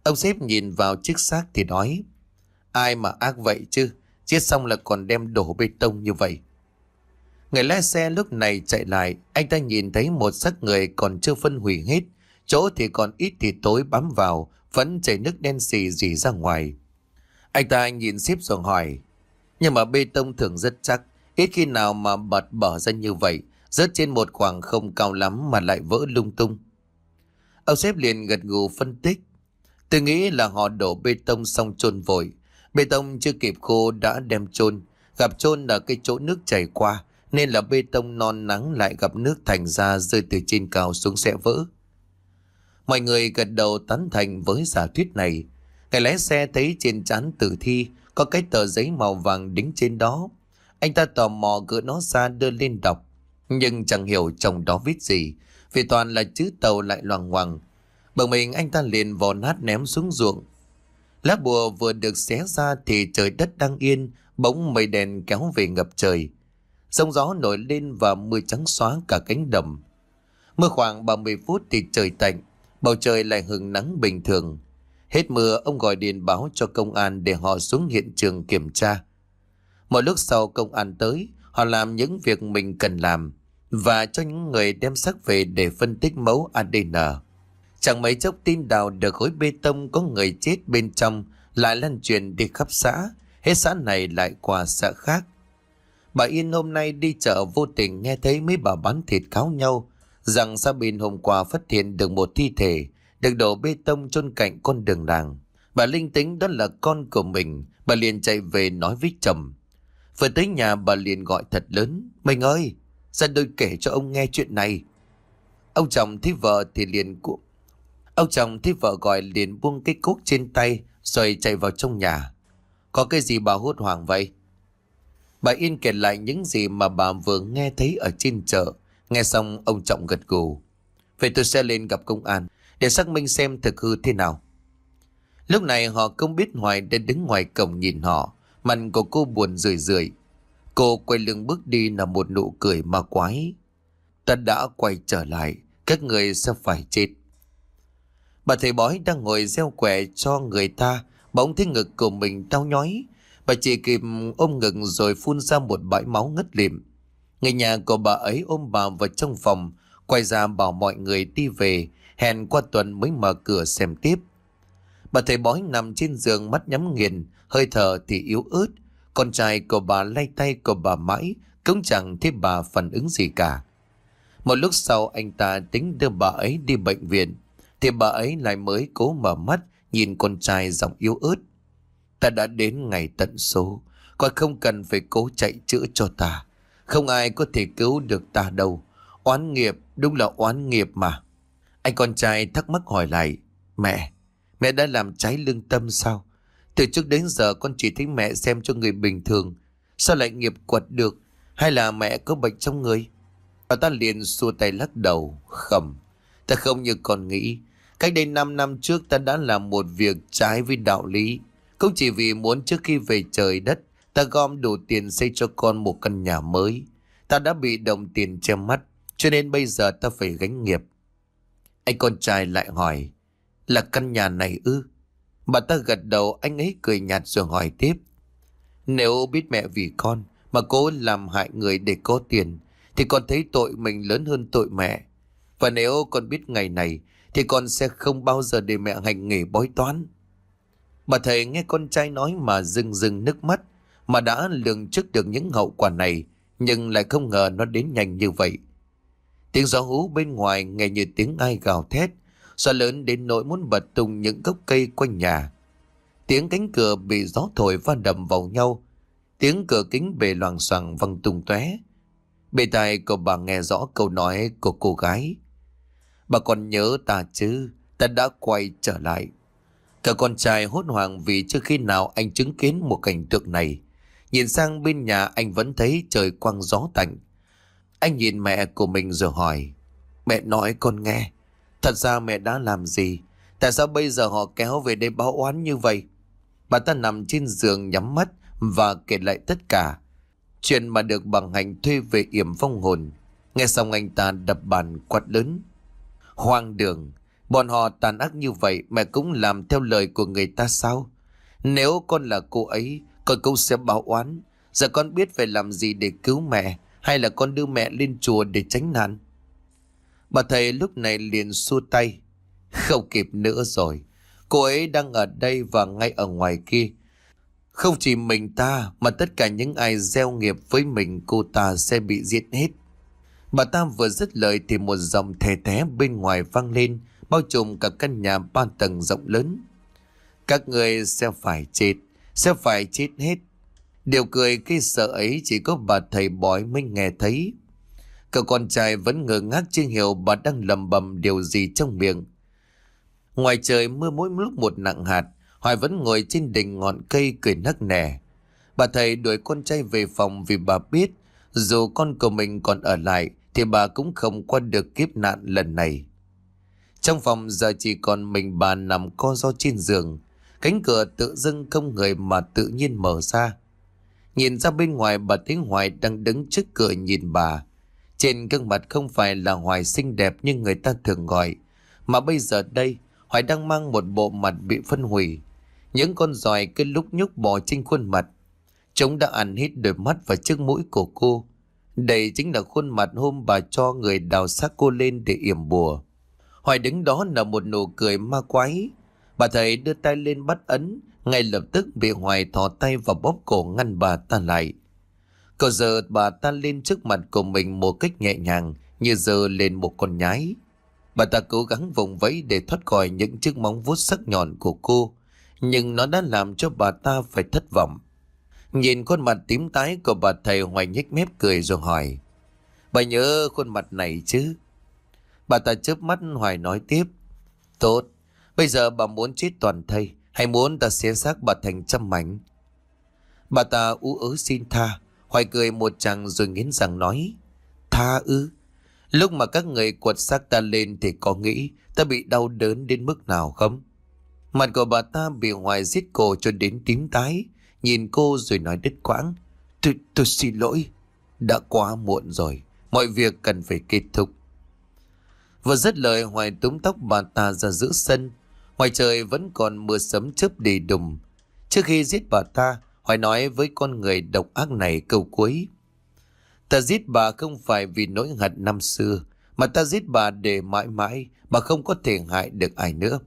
Ông sếp nhìn vào chiếc xác thì nói: Ai mà ác vậy chứ, giết xong là còn đem đổ bê tông như vậy. Người lái xe lúc này chạy lại, anh ta nhìn thấy một xác người còn chưa phân hủy hết, chỗ thì còn ít thì tối bám vào, vẫn chảy nước đen xì rỉ ra ngoài. Anh ta nhìn sếp rồi hỏi: Nhưng mà bê tông thường rất chắc, ít khi nào mà bật bở ra như vậy, rớt trên một khoảng không cao lắm mà lại vỡ lung tung. Ông sếp liền gật gù phân tích: Tôi nghĩ là họ đổ bê tông xong chôn vội, bê tông chưa kịp khô đã đem chôn, gặp chôn ở cái chỗ nước chảy qua, nên là bê tông non nắng lại gặp nước thành ra rơi từ trên cao xuống sẽ vỡ. Mọi người gật đầu tán thành với giả thuyết này. Người lái xe thấy trên trán tử thi có cái tờ giấy màu vàng đính trên đó. Anh ta tò mò gỡ nó ra đưa lên đọc, nhưng chẳng hiểu trong đó viết gì, vì toàn là chữ Tàu lại loằng ngoằng. Bực mình anh ta liền vò nát ném xuống ruộng. Lá bùa vừa được xé ra thì trời đất đang yên, bỗng mây đèn kéo về ngập trời. Sóng gió nổi lên và mưa trắng xóa cả cánh đồng. Mưa khoảng 30 phút thì trời tạnh, bầu trời lại hừng nắng bình thường. Hết mưa, ông gọi điện báo cho công an để họ xuống hiện trường kiểm tra. Một lúc sau công an tới, họ làm những việc mình cần làm và cho những người đem xác về để phân tích mẫu ADN. Chẳng mấy chốc tin đào được khối bê tông có người chết bên trong lại lan truyền đi khắp xã, hết xã này lại qua xã khác. Bà Yên hôm nay đi chợ vô tình nghe thấy mấy bà bán thịt cáo nhau rằng xã bên hôm qua phát hiện được một thi thể được đổ bê tông chôn cạnh con đường làng. Bà linh tính đó là con của mình, bà liền chạy về nói với chồng. Vừa tới nhà bà liền gọi thật lớn: Mình ơi, ra tôi kể cho ông nghe chuyện này. Ông chồng thấy vợ gọi liền buông cái cuốc trên tay rồi chạy vào trong nhà. Có cái gì bà hốt hoảng vậy? Bà Yên kể lại những gì mà bà vừa nghe thấy ở trên chợ. Nghe xong ông Trọng gật gù: Vậy tôi sẽ lên gặp công an để xác minh xem thực hư thế nào. Lúc này họ không biết Hoài đã đứng ngoài cổng nhìn họ. Mặt của cô buồn rười rượi. Cô quay lưng bước đi là một nụ cười ma quái. Ta đã quay trở lại, các người sẽ phải chết. Bà thầy bói đang ngồi gieo quẻ cho người ta, bỗng thấy ngực của mình đau nhói. Bà chỉ kịp ôm ngực rồi phun ra một bãi máu ngất lịm. Người nhà của bà ấy ôm bà vào trong phòng, quay ra bảo mọi người đi về, hẹn qua tuần mới mở cửa xem tiếp. Bà thầy bói nằm trên giường mắt nhắm nghiền, hơi thở thì yếu ớt. Con trai của bà lay tay của bà mãi, cũng chẳng thấy bà phản ứng gì cả. Một lúc sau anh ta tính đưa bà ấy đi bệnh viện, thì bà ấy lại mới cố mở mắt nhìn con trai giọng yếu ớt. Ta đã đến ngày tận số, con không cần phải cố chạy chữa cho ta. Không ai có thể cứu được ta đâu. Oán nghiệp, đúng là oán nghiệp mà. Anh con trai thắc mắc hỏi lại: Mẹ đã làm trái lương tâm sao? Từ trước đến giờ con chỉ thấy mẹ xem cho người bình thường, sao lại nghiệp quật được? Hay là mẹ có bệnh trong người? Bà ta liền xua tay lắc đầu: Không, ta không như con nghĩ. Cách đây 5 năm trước ta đã làm một việc trái với đạo lý, cũng chỉ vì muốn trước khi về trời đất ta gom đủ tiền xây cho con một căn nhà mới. Ta đã bị đồng tiền che mắt, cho nên bây giờ ta phải gánh nghiệp. Anh con trai lại hỏi: Là căn nhà này ư? Bà ta gật đầu, anh ấy cười nhạt rồi hỏi tiếp: Nếu biết mẹ vì con mà cố làm hại người để có tiền, thì con thấy tội mình lớn hơn tội mẹ. Và nếu con biết ngày này thì con sẽ không bao giờ để mẹ hành nghề bói toán. Bà thầy nghe con trai nói mà rưng rưng nước mắt, mà đã lường trước được những hậu quả này, nhưng lại không ngờ nó đến nhanh như vậy. Tiếng gió hú bên ngoài nghe như tiếng ai gào thét, gió lớn đến nỗi muốn bật tung những gốc cây quanh nhà. Tiếng cánh cửa bị gió thổi va đập vào nhau, tiếng cửa kính bể loằng xoằng văng tung tóe. Bề tai của bà nghe rõ câu nói của cô gái: Bà còn nhớ ta chứ? Ta đã quay trở lại. Cả con trai hốt hoảng vì chưa khi nào anh chứng kiến một cảnh tượng này. Nhìn sang bên nhà anh vẫn thấy trời quang gió tạnh. Anh nhìn mẹ của mình rồi hỏi: Mẹ nói con nghe, thật ra mẹ đã làm gì? Tại sao bây giờ họ kéo về đây báo oán như vậy? Bà ta nằm trên giường nhắm mắt và kể lại tất cả chuyện mà được bằng hành thuê về yểm vong hồn. Nghe xong anh ta đập bàn quát lớn: Hoang đường! Bọn họ tàn ác như vậy mẹ cũng làm theo lời của người ta sao? Nếu con là cô ấy, con cũng sẽ báo oán. Giờ con biết phải làm gì để cứu mẹ, hay là con đưa mẹ lên chùa để tránh nạn? Bà thầy lúc này liền xua tay. Không kịp nữa rồi. Cô ấy đang ở đây và ngay ở ngoài kia. Không chỉ mình ta mà tất cả những ai gieo nghiệp với mình cô ta sẽ bị giết hết. Bà ta vừa dứt lời thì một giọng thè thé bên ngoài vang lên, bao trùm cả căn nhà 3 tầng rộng lớn. Các người sẽ phải chết hết. Điều cười cái sợ ấy chỉ có bà thầy bói mới nghe thấy. Cậu con trai vẫn ngơ ngác chưa hiểu bà đang lầm bầm điều gì trong miệng. Ngoài trời mưa mỗi lúc một nặng hạt, Hoài vẫn ngồi trên đỉnh ngọn cây cười nắc nẻ. Bà thầy đuổi con trai về phòng vì bà biết dù con của mình còn ở lại thì bà cũng không qua được kiếp nạn lần này. Trong phòng giờ chỉ còn mình bà nằm co ro trên giường. Cánh cửa tự dưng không người mà tự nhiên mở ra. Nhìn ra bên ngoài bà thấy Hoài đang đứng trước cửa nhìn bà. Trên gương mặt không phải là Hoài xinh đẹp như người ta thường gọi, mà bây giờ đây Hoài đang mang một bộ mặt bị phân hủy. Những con giòi cứ lúc nhúc bò trên khuôn mặt. Chúng đã ăn hết đôi mắt và chiếc mũi của cô. Đây chính là khuôn mặt hôm bà cho người đào xác cô lên để yểm bùa. Hoài đứng đó là một nụ cười ma quái. Bà thầy đưa tay lên bắt ấn, ngay lập tức bị Hoài thò tay vào bóp cổ ngăn bà ta lại. Cậu giơ bà ta lên trước mặt của mình một cách nhẹ nhàng, như giơ lên một con nhái. Bà ta cố gắng vùng vẫy để thoát khỏi những chiếc móng vuốt sắc nhọn của cô, nhưng nó đã làm cho bà ta phải thất vọng. Nhìn khuôn mặt tím tái của bà thầy, Hoài nhếch mép cười rồi hỏi: Bà nhớ khuôn mặt này chứ? Bà ta chớp mắt. Hoài nói tiếp: Tốt, bây giờ bà muốn chết toàn thây hay muốn ta xé xác bà thành trăm mảnh? Bà ta ú ớ xin tha. Hoài cười một tràng rồi nghiến răng nói: Tha ư? Lúc mà các người quật xác ta lên thì có nghĩ ta bị đau đớn đến mức nào không? Mặt của bà ta bị Hoài giết cổ cho đến tím tái, nhìn cô rồi nói đứt quãng: Tôi xin lỗi. Đã quá muộn rồi, mọi việc cần phải kết thúc. Vừa dứt lời, Hoài túm tóc bà ta ra giữa sân. Ngoài trời vẫn còn mưa sấm chớp đi đùng. Trước khi giết bà ta, Hoài nói với con người độc ác này câu cuối: Ta giết bà không phải vì nỗi hận năm xưa, mà ta giết bà để mãi mãi bà không có thể hại được ai nữa.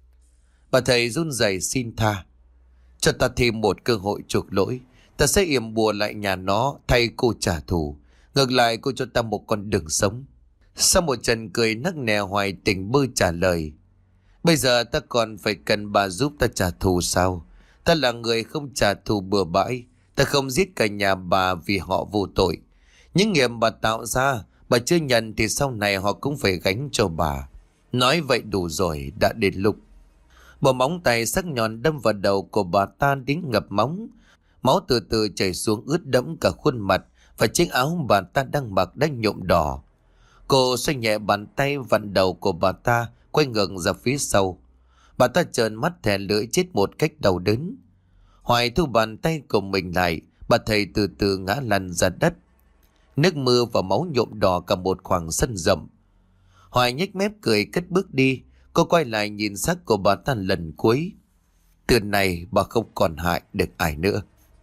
Bà thầy run rẩy xin tha: Cho ta thêm một cơ hội chuộc lỗi. Ta sẽ yểm bùa lại nhà nó thay cô trả thù. Ngược lại cô cho ta một con đường sống. Sau một trận cười nắc nẻ, Hoài tỉnh bơ trả lời: Bây giờ ta còn phải cần bà giúp ta trả thù sao? Ta là người không trả thù bừa bãi. Ta không giết cả nhà bà vì họ vô tội. Những nghiệp bà tạo ra, bà chưa nhận thì sau này họ cũng phải gánh cho bà. Nói vậy đủ rồi, đã đến lúc. Bộ móng tay sắc nhọn đâm vào đầu của bà ta đến ngập móng. Máu từ từ chảy xuống ướt đẫm cả khuôn mặt, và chiếc áo bà ta đang mặc đã nhuộm đỏ. Cô xoay nhẹ bàn tay vặn đầu của bà ta, quay ngược ra phía sau. Bà ta trợn mắt thè lưỡi chết một cách đau đớn. Hoài thu bàn tay của mình lại. Bà thầy từ từ ngã lăn ra đất. Nước mưa và máu nhuộm đỏ cả một khoảng sân rộng. Hoài nhếch mép cười cất bước đi. Cô quay lại nhìn xác của bà ta lần cuối. Từ này bà không còn hại được ai nữa.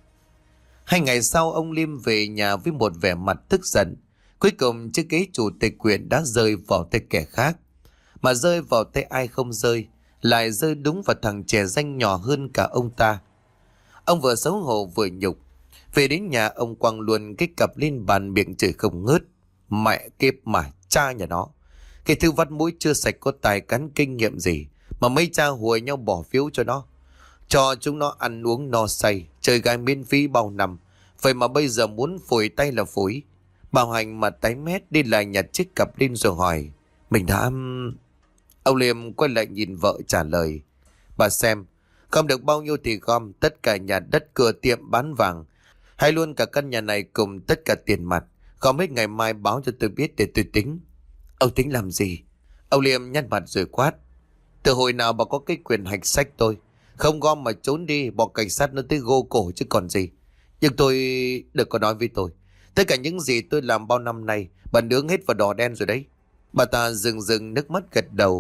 2 ngày sau, ông Liêm về nhà với một vẻ mặt tức giận. Cuối cùng chiếc ghế chủ tịch huyện đã rơi vào tay kẻ khác. Mà rơi vào tay ai không rơi, lại rơi đúng vào thằng trẻ danh nhỏ hơn cả ông ta. Ông vừa xấu hổ vừa nhục. Về đến nhà, ông quăng luôn cái cặp lên bàn, miệng chửi không ngớt: Mẹ kiếp mà cha nhà nó, cái thứ vắt mũi chưa sạch có tài cán kinh nghiệm gì mà mấy cha hùa nhau bỏ phiếu cho nó, cho chúng nó ăn uống no say, chơi gái miễn phí bao năm. Vậy mà bây giờ muốn phủi tay là phủi. Bà Hoành mà tái mét đi lại nhặt chiếc cặp lên rồi hỏi: Mình đã... Ông Liêm quay lại nhìn vợ trả lời: Bà xem, không được bao nhiêu thì gom tất cả nhà đất, cửa tiệm, bán vàng, hay luôn cả căn nhà này cùng tất cả tiền mặt. Gom hết ngày mai báo cho tôi biết để tôi tính. Ông tính làm gì? Ông Liêm nhăn mặt rồi quát: Từ hồi nào bà có cái quyền hạch sách tôi? Không gom mà trốn đi, bọn cảnh sát nó tới gô cổ chứ còn gì. Nhưng tôi... đừng có nói với tôi. Tất cả những gì tôi làm bao năm nay bà nướng hết vào đỏ đen rồi đấy. Bà ta rừng rừng nước mắt gật đầu.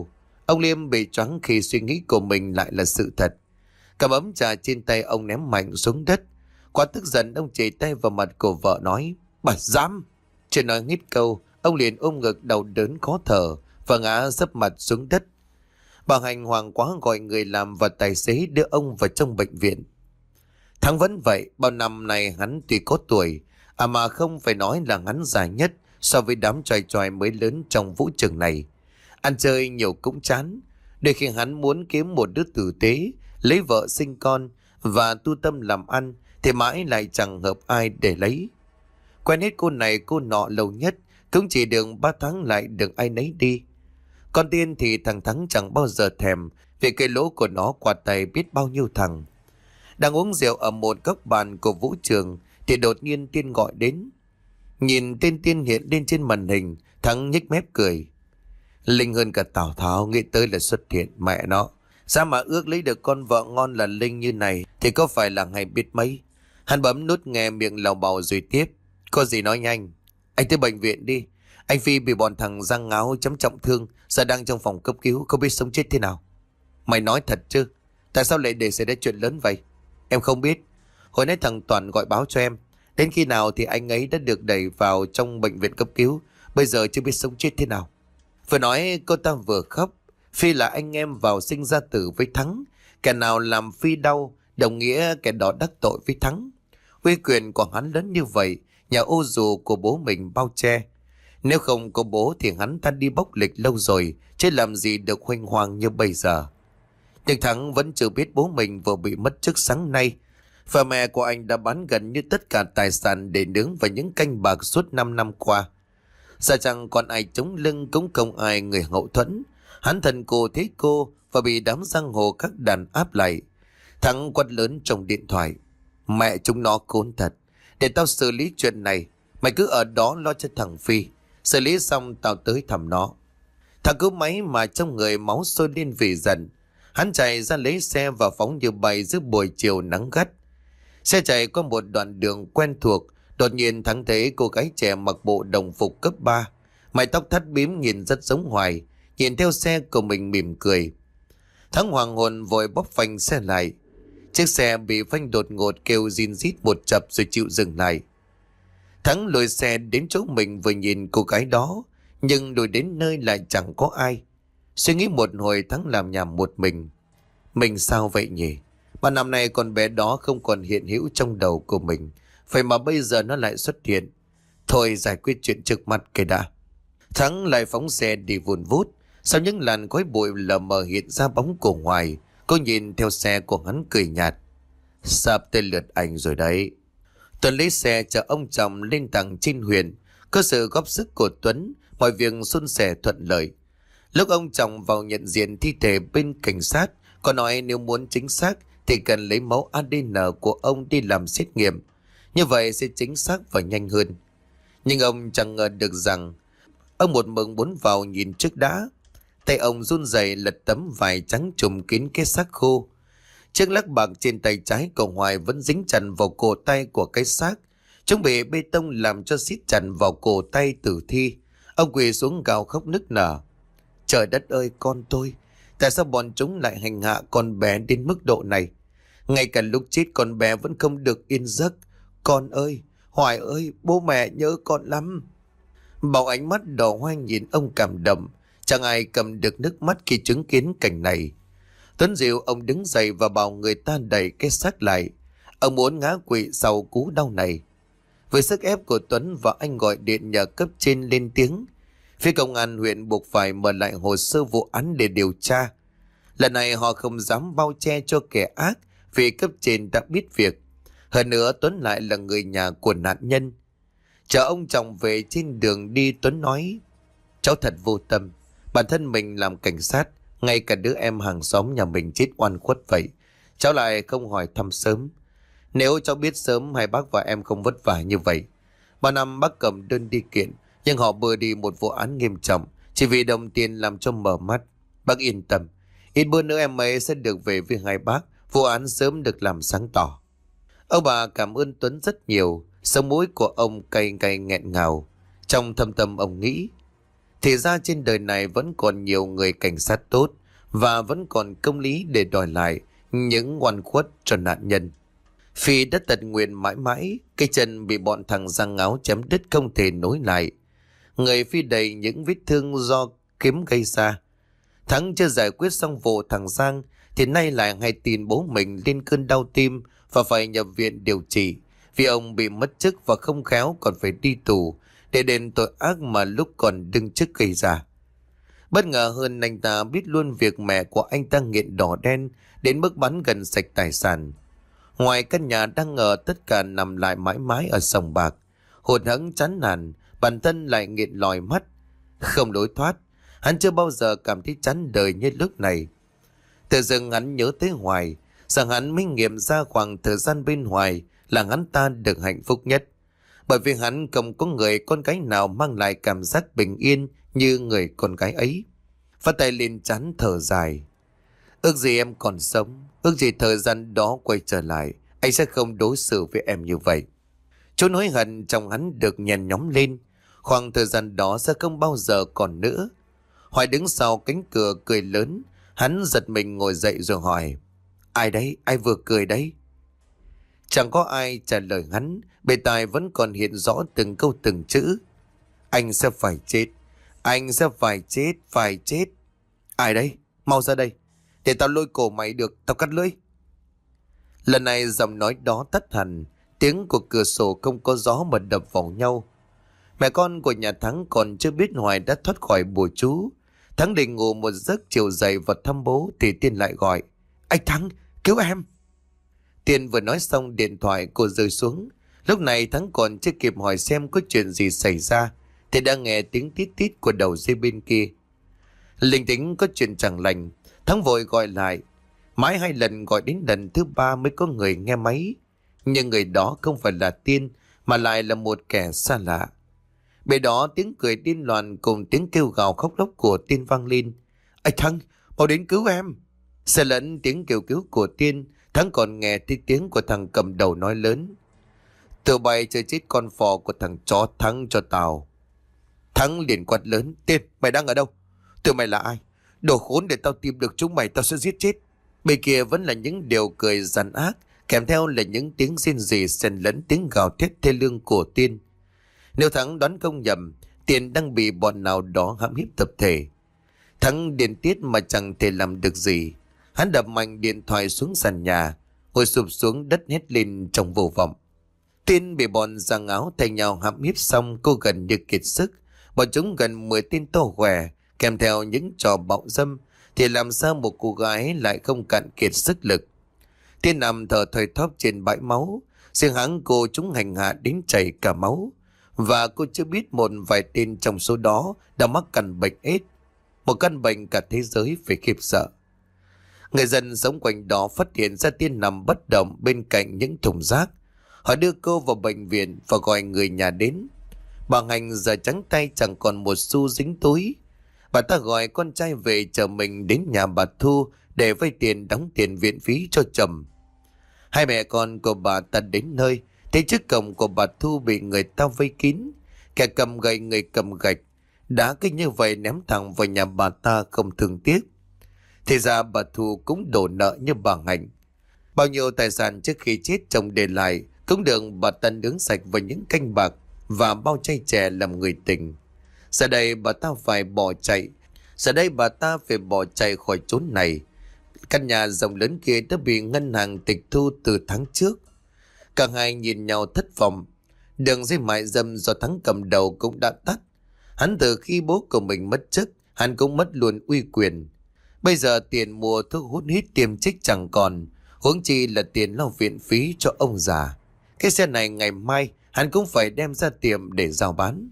Ông Liêm bị choáng khi suy nghĩ của mình lại là sự thật. Cầm ấm trà trên tay ông ném mạnh xuống đất. Quá tức giận, ông chỉ tay vào mặt của vợ nói: "Bà dám!" Chưa nói hết câu, ông liền ôm ngực đau đớn khó thở và ngã sấp mặt xuống đất. Bà Hành hoảng quá gọi người làm và tài xế đưa ông vào trong bệnh viện. Thắng vẫn vậy, bao năm nay hắn tuy có tuổi, mà không phải nói là hắn già nhất so với đám choài choài mới lớn trong vũ trường này. Ăn chơi nhiều cũng chán, để khi hắn muốn kiếm một đứa tử tế, lấy vợ sinh con và tu tâm làm ăn thì mãi lại chẳng hợp ai để lấy. Quen hết cô này cô nọ lâu nhất cũng chỉ được 3 tháng lại được ai nấy đi. Con Tiên thì thằng Thắng chẳng bao giờ thèm, vì cái lỗ của nó qua tay biết bao nhiêu thằng. Đang uống rượu ở một góc bàn của vũ trường thì đột nhiên Tiên gọi đến. Nhìn tên Tiên hiện lên trên màn hình, Thắng nhếch mép cười. Linh hơn cả Tào Tháo, nghĩ tới là xuất hiện, mẹ nó. Sao mà ước lấy được con vợ ngon là Linh như này thì có phải là hay biết mấy. Hắn bấm nút nghe miệng lào bào rồi tiếp. Có gì nói nhanh. Anh tới bệnh viện đi. Anh Phi bị bọn thằng Giang Ngáo chấm trọng thương, giờ đang trong phòng cấp cứu, không biết sống chết thế nào. Mày nói thật chứ? Tại sao lại để xảy ra chuyện lớn vậy? Em không biết. Hồi nãy thằng Toàn gọi báo cho em. Đến khi nào thì anh ấy đã được đẩy vào trong bệnh viện cấp cứu, bây giờ chưa biết sống chết thế nào. Vừa nói cô ta vừa khóc. Phi là anh em vào sinh ra tử với Thắng. Kẻ nào làm Phi đau, đồng nghĩa kẻ đó đắc tội với Thắng. Uy quyền của hắn lớn như vậy, nhà ô dù của bố mình bao che. Nếu không có bố thì hắn ta đi bốc lịch lâu rồi, chứ làm gì được huênh hoang như bây giờ. Nhưng Thắng vẫn chưa biết bố mình vừa bị mất chức sáng nay. Và mẹ của anh đã bán gần như tất cả tài sản để nướng vào những canh bạc suốt 5 năm qua. Giờ chẳng còn ai chống lưng, cũng không ai người hậu thuẫn. Hắn thần cô thế cô và bị đám giang hồ các đàn áp lại. Thắng quát lớn trong điện thoại. Mẹ chúng nó khốn thật. Để tao xử lý chuyện này. Mày cứ ở đó lo cho thằng Phi. Xử lý xong tao tới thăm nó. Thằng cứ máy mà trong người máu sôi lên vì giận. Hắn chạy ra lấy xe và phóng như bay giữa buổi chiều nắng gắt. Xe chạy qua một đoạn đường quen thuộc. Đột nhiên Thắng thấy cô gái trẻ mặc bộ đồng phục cấp 3, mái tóc thắt bím nhìn rất giống Hoài. Nhìn theo xe của mình mỉm cười. Thắng hoàng hồn vội bóp phanh xe lại. Chiếc xe bị phanh đột ngột kêu rin rít một chập rồi chịu dừng lại. Thắng lùi xe đến chỗ mình vừa nhìn cô gái đó, nhưng đuổi đến nơi lại chẳng có ai. Suy nghĩ một hồi Thắng làm nhảm một mình. Mình sao vậy nhỉ? Mà năm nay con bé đó không còn hiện hữu trong đầu của mình. Vậy mà bây giờ nó lại xuất hiện. Thôi giải quyết chuyện trước mặt cái đã. Thắng lại phóng xe đi vùn vút. Sau những làn khói bụi lờ mờ hiện ra bóng của Hoài. Cô nhìn theo xe của hắn cười nhạt. Sắp tới lượt anh rồi đấy. Tuấn lấy xe chở ông chồng lên tầng trên huyện. Có sự góp sức của Tuấn, mọi việc suôn sẻ thuận lợi. Lúc ông chồng vào nhận diện thi thể bên cảnh sát, có nói nếu muốn chính xác thì cần lấy mẫu ADN của ông đi làm xét nghiệm. Như vậy sẽ chính xác và nhanh hơn. Nhưng ông chẳng ngờ được rằng ông một mực muốn vào nhìn trước đã. Tay ông run rẩy lật tấm vải trắng trùm kín cái xác khô. Chiếc lắc bạc trên tay trái của Hoài vẫn dính chặt vào cổ tay của cái xác. Chúng bị bê tông làm cho siết chặt vào cổ tay tử thi. Ông quỳ xuống gào khóc nức nở. Trời đất ơi con tôi, tại sao bọn chúng lại hành hạ con bé đến mức độ này? Ngay cả lúc chết con bé vẫn không được yên giấc. Con ơi, Hoài ơi, bố mẹ nhớ con lắm. Bảo ánh mắt đỏ hoe nhìn ông cảm động. Chẳng ai cầm được nước mắt khi chứng kiến cảnh này. Tuấn dịu ông đứng dậy và bảo người ta đẩy cái xác lại. Ông muốn ngã quỵ sau cú đau này. Với sức ép của Tuấn và anh gọi điện nhờ cấp trên lên tiếng. Phía công an huyện buộc phải mở lại hồ sơ vụ án để điều tra. Lần này họ không dám bao che cho kẻ ác vì cấp trên đã biết việc. Hơn nữa Tuấn lại là người nhà của nạn nhân. Chờ ông chồng về trên đường đi, Tuấn nói: cháu thật vô tâm. Bản thân mình làm cảnh sát, ngay cả đứa em hàng xóm nhà mình chết oan khuất vậy, cháu lại không hỏi thăm sớm. Nếu cháu biết sớm hai bác và em không vất vả như vậy. 3 năm bác cầm đơn đi kiện, nhưng họ bừa đi một vụ án nghiêm trọng chỉ vì đồng tiền làm cho mở mắt. Bác yên tâm, ít bữa nữa em ấy sẽ được về với hai bác, vụ án sớm được làm sáng tỏ. Ông bà cảm ơn Tuấn rất nhiều. Sống mũi của ông cay cay nghẹn ngào. Trong thâm tâm ông nghĩ, Thì ra trên đời này vẫn còn nhiều người cảnh sát tốt và vẫn còn công lý để đòi lại những oan khuất cho nạn nhân. Phi đã tận nguyện mãi mãi, cái chân bị bọn thằng Giang Ngáo chém đứt không thể nối lại. Người Phi đầy những vết thương do kiếm gây ra. Thắng chưa giải quyết xong vụ thằng Giang thì nay lại hay tin bố mình lên cơn đau tim và phải nhập viện điều trị vì ông bị mất chức và không khéo còn phải đi tù để đền tội ác mà lúc còn đương chức gây ra. Bất ngờ hơn, anh ta biết luôn việc mẹ của anh ta nghiện đỏ đen đến mức bắn gần sạch tài sản. Ngoài căn nhà đang ở, tất cả nằm lại mãi mãi ở sòng bạc. Hụt hẫng chán nản, bản thân lại nghiện lòi mắt, không lối thoát. Hắn chưa bao giờ cảm thấy chán đời như lúc này. Tự dưng hắn nhớ tới Hoài, rằng hắn mới nghiệm ra khoảng thời gian bên Hoài là hắn ta được hạnh phúc nhất. Bởi vì hắn không có người con gái nào mang lại cảm giác bình yên như người con gái ấy. Phát tay lên trán thở dài. Ước gì em còn sống, ước gì thời gian đó quay trở lại, anh sẽ không đối xử với em như vậy. Chỗ nỗi hận trong hắn được nhen nhóm lên. Khoảng thời gian đó sẽ không bao giờ còn nữa. Hoài đứng sau cánh cửa cười lớn. Hắn giật mình ngồi dậy rồi hỏi: Ai đấy? Ai vừa cười đấy? Chẳng có ai trả lời hắn. Bề tai vẫn còn hiện rõ từng câu từng chữ. Anh sẽ phải chết. Anh sẽ phải chết, phải chết. Ai đấy? Mau ra đây. Để tao lôi cổ mày được, tao cắt lưỡi. Lần này giọng nói đó tắt hẳn. Tiếng của cửa sổ không có gió mà đập vào nhau. Mẹ con của nhà Thắng còn chưa biết Hoài đã thoát khỏi bùa chú. Thắng định ngủ một giấc chiều dậy và thăm bố thì Tiên lại gọi: Anh Thắng, cứu em. Tiên vừa nói xong điện thoại cô rơi xuống. Lúc này Thắng còn chưa kịp hỏi xem có chuyện gì xảy ra thì đã nghe tiếng tít tít của đầu dây bên kia. Linh tính có chuyện chẳng lành, Thắng vội gọi lại. Mãi 2 lần gọi đến lần thứ 3 mới có người nghe máy. Nhưng người đó không phải là Tiên mà lại là một kẻ xa lạ. Bề đó tiếng cười điên loạn cùng tiếng kêu gào khóc lóc của Tiên vang lên. Anh Thắng, mau đến cứu em. Xe lẫn tiếng kêu cứu của Tiên, Thắng còn nghe thấy tiếng của thằng cầm đầu nói lớn: Tụi bay chơi chết con phò của thằng chó Thắng cho tao. Thắng liền quát lớn: Tiên, mày đang ở đâu? Tụi mày là ai? Đồ khốn, để tao tìm được chúng mày tao sẽ giết chết. Bên kia vẫn là những điều cười gian ác, kèm theo là những tiếng rên rỉ xen lẫn tiếng gào thét thê lương của Tiên. Nếu Thắng đoán không nhầm, Tiên đang bị bọn nào đó hãm hiếp tập thể. Thắng điên tiết mà chẳng thể làm được gì. Hắn đập mạnh điện thoại xuống sàn nhà, ngồi sụp xuống đất hét lên trong vô vọng. Tiên bị bọn Giang Áo thay nhau hãm hiếp xong, cô gần như kiệt sức. Bọn chúng gần 10 tên to khỏe, kèm theo những trò bạo dâm, thì làm sao một cô gái lại không cạn kiệt sức lực. Tiên nằm thở thoi thóp trên bãi máu, riêng hắn cô chúng hành hạ đến chảy cả máu. Và cô chưa biết một vài tên trong số đó đã mắc căn bệnh AIDS, một căn bệnh cả thế giới phải khiếp sợ. Người dân sống quanh đó phát hiện ra Tiên nằm bất động bên cạnh những thùng rác. Họ đưa cô vào bệnh viện và gọi người nhà đến. Bà Hành giờ trắng tay chẳng còn một xu dính túi. Bà ta gọi con trai về chờ mình đến nhà bà Thu để vay tiền đóng tiền viện phí cho chồng. Hai mẹ con của bà ta đến nơi, thấy trước cổng của bà Thu bị người ta vây kín. Kẻ cầm gậy, người cầm gạch, đá cứ như vậy ném thẳng vào nhà bà ta không thương tiếc. Thì ra bà Thu cũng đổ nợ như bà Hạnh. Bao nhiêu tài sản trước khi chết chồng để lại cũng được bà ta nướng sạch vào những canh bạc và bao chai chè làm người tình. Giờ đây bà ta phải bỏ chạy. Giờ đây bà ta phải bỏ chạy khỏi chốn này. Căn nhà rộng lớn kia đã bị ngân hàng tịch thu từ tháng trước. Cả hai nhìn nhau thất vọng. Đường dây mại dâm do Thắng cầm đầu cũng đã tắt. Hắn từ khi bố của mình mất chức, hắn cũng mất luôn uy quyền. Bây giờ tiền mua thuốc hút hít tiêm trích chẳng còn, huống chi là tiền lo viện phí cho ông già. Cái xe này ngày mai hắn cũng phải đem ra tiệm để giao bán.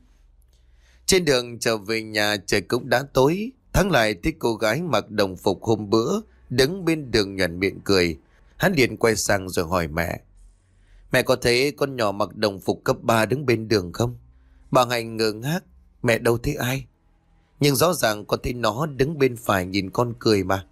Trên đường trở về nhà trời cũng đã tối. Thắng lại thấy cô gái mặc đồng phục hôm bữa đứng bên đường nhoẻn miệng cười. Hắn liền quay sang rồi hỏi mẹ: Mẹ có thấy con nhỏ mặc đồng phục cấp 3 đứng bên đường không? Bà Hạnh ngơ ngác: Mẹ đâu thấy ai? Nhưng rõ ràng con thấy nó đứng bên phải nhìn con cười mà.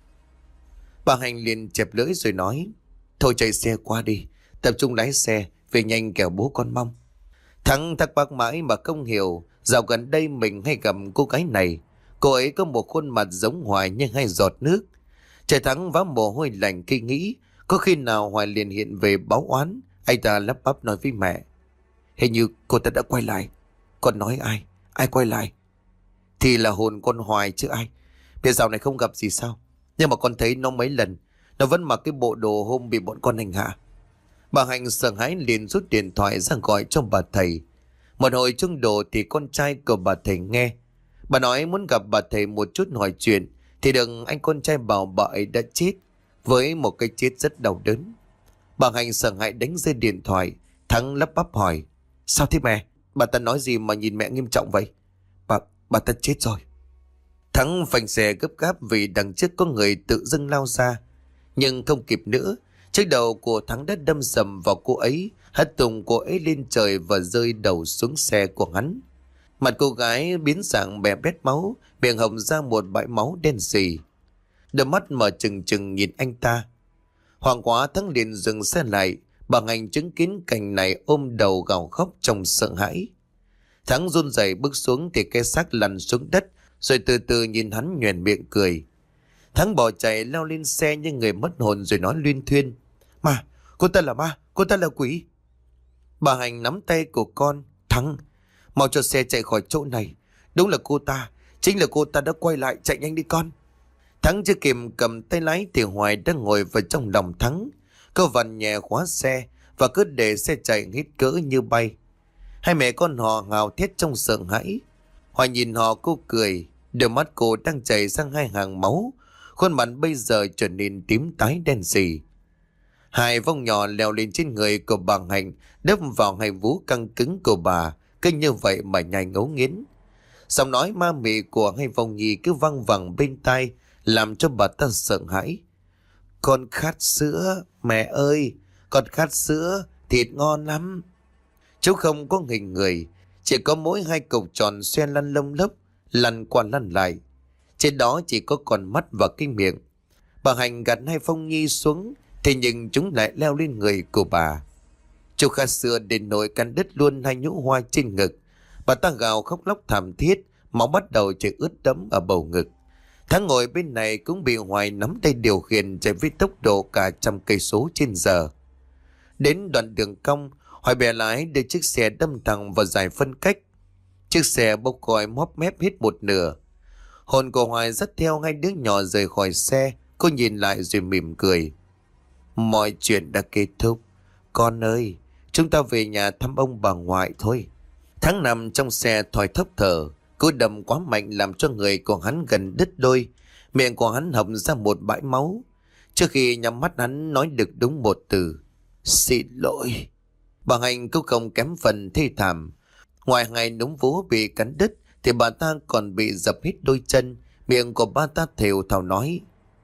Bà Hạnh liền chẹp lưỡi rồi nói: Thôi chạy xe qua đi, tập trung lái xe về nhanh kẻo bố con mong. Thắng thắc mắc mãi mà không hiểu Dạo gần đây mình hay gặp cô gái này. Cô ấy có một khuôn mặt giống Hoài nhưng hay giọt nước. Trời Thắng vã mồ hôi lạnh khi nghĩ có khi nào Hoài liền hiện về báo oán. Anh ta lắp bắp nói với mẹ. Hình như cô ta đã quay lại. Con nói ai? Ai quay lại? Thì là hồn con Hoài chứ ai. Bây giờ này không gặp gì sao? Nhưng mà con thấy nó mấy lần. Nó vẫn mặc cái bộ đồ hôm bị bọn con hành hạ. Bà Hạnh sợ hãi liền rút điện thoại ra gọi cho bà thầy. Một hồi chuông đồ thì con trai của bà thầy nghe. Bà nói muốn gặp bà thầy một chút hỏi chuyện. Thì đừng anh con trai bảo bà ấy đã chết. Với một cái chết rất đau đớn. Bà Hạnh sợ hãi đánh rơi điện thoại. Thắng lắp bắp hỏi. Sao thế mẹ? Bà ta nói gì mà nhìn mẹ nghiêm trọng vậy? Bà ta chết rồi. Thắng phanh xe gấp gáp vì đằng trước có người tự dưng lao ra. Nhưng không kịp nữa. Chiếc đầu của Thắng đã đâm sầm vào cô ấy, hất tung cô ấy lên trời và rơi đầu xuống xe của hắn. Mặt cô gái biến dạng bè bét máu, miệng hồng ra một bãi máu đen sì. Đôi mắt mở trừng trừng nhìn anh ta. Hoảng quá Thắng liền dừng xe lại. Bà Hạnh chứng kiến cảnh này ôm đầu gào khóc trong sợ hãi. Thắng run rẩy bước xuống thì cái xác lăn xuống đất, rồi từ từ nhìn hắn nhoẻn miệng cười. Thắng bỏ chạy leo lên xe như người mất hồn rồi nói luyên thuyên. Ma, cô ta là ma, cô ta là quỷ. Bà Hạnh nắm tay của con. Thắng, mau cho xe chạy khỏi chỗ này. Đúng là cô ta, chính là cô ta đã quay lại, chạy nhanh đi con. Thắng chưa kịp cầm tay lái thì Hoài đã ngồi vào trong lòng Thắng. Cô vặn nhẹ khóa xe và cứ để xe chạy hít cỡ như bay. Hai mẹ con họ gào thét trong sợ hãi. Hoài nhìn họ cô cười, đôi mắt cô đang chảy sang hai hàng máu. Khuôn mặt bây giờ trở nên tím tái đen sì. Hai vong nhỏ leo lên trên người của bà Hạnh, đâm vào hai vú căng cứng của bà, cứ như vậy mà nhai ngấu nghiến. Giọng nói ma mị của hai vong nhi cứ văng vẳng bên tai, làm cho bà ta sợ hãi. Con khát sữa, mẹ ơi, con khát sữa, thịt ngon lắm. Chú không có hình người, chỉ có mỗi hai cục tròn xoe lăn lông lốc, lăn qua lăn lại. Trên đó chỉ có con mắt và cái miệng. Bà Hạnh gạt hai phong nhi xuống, thì nhưng chúng lại leo lên người của bà. Chú khát sữa đến nỗi cắn đứt luôn hai nhũ hoa trên ngực. Bà ta gào khóc lóc thảm thiết, máu bắt đầu chảy ướt đẫm ở bầu ngực. Thắng ngồi bên này cũng bị Hoài nắm tay điều khiển chạy với tốc độ cả 100 cây số/giờ. Đến đoạn đường cong, Hoài bè lái đưa chiếc xe đâm thẳng vào giải phân cách. Chiếc xe bốc khói móp mép hết một nửa. Hồn của Hoài dắt theo hai đứa nhỏ rời khỏi xe. Cô nhìn lại rồi mỉm cười. Mọi chuyện đã kết thúc. Con ơi, chúng ta về nhà thăm ông bà ngoại thôi. Thắng nằm trong xe thoi thóp thở. Cú đâm quá mạnh làm cho người của hắn gần đứt đôi. Miệng của hắn hộc ra một bãi máu. Trước khi nhắm mắt hắn nói được đúng một từ. Xin lỗi. Bà Hạnh cũng không kém phần thê thảm. Ngoài hai núm vú bị cắn đứt thì bà ta còn bị dập hết đôi chân. Miệng của bà ta thều thào nói.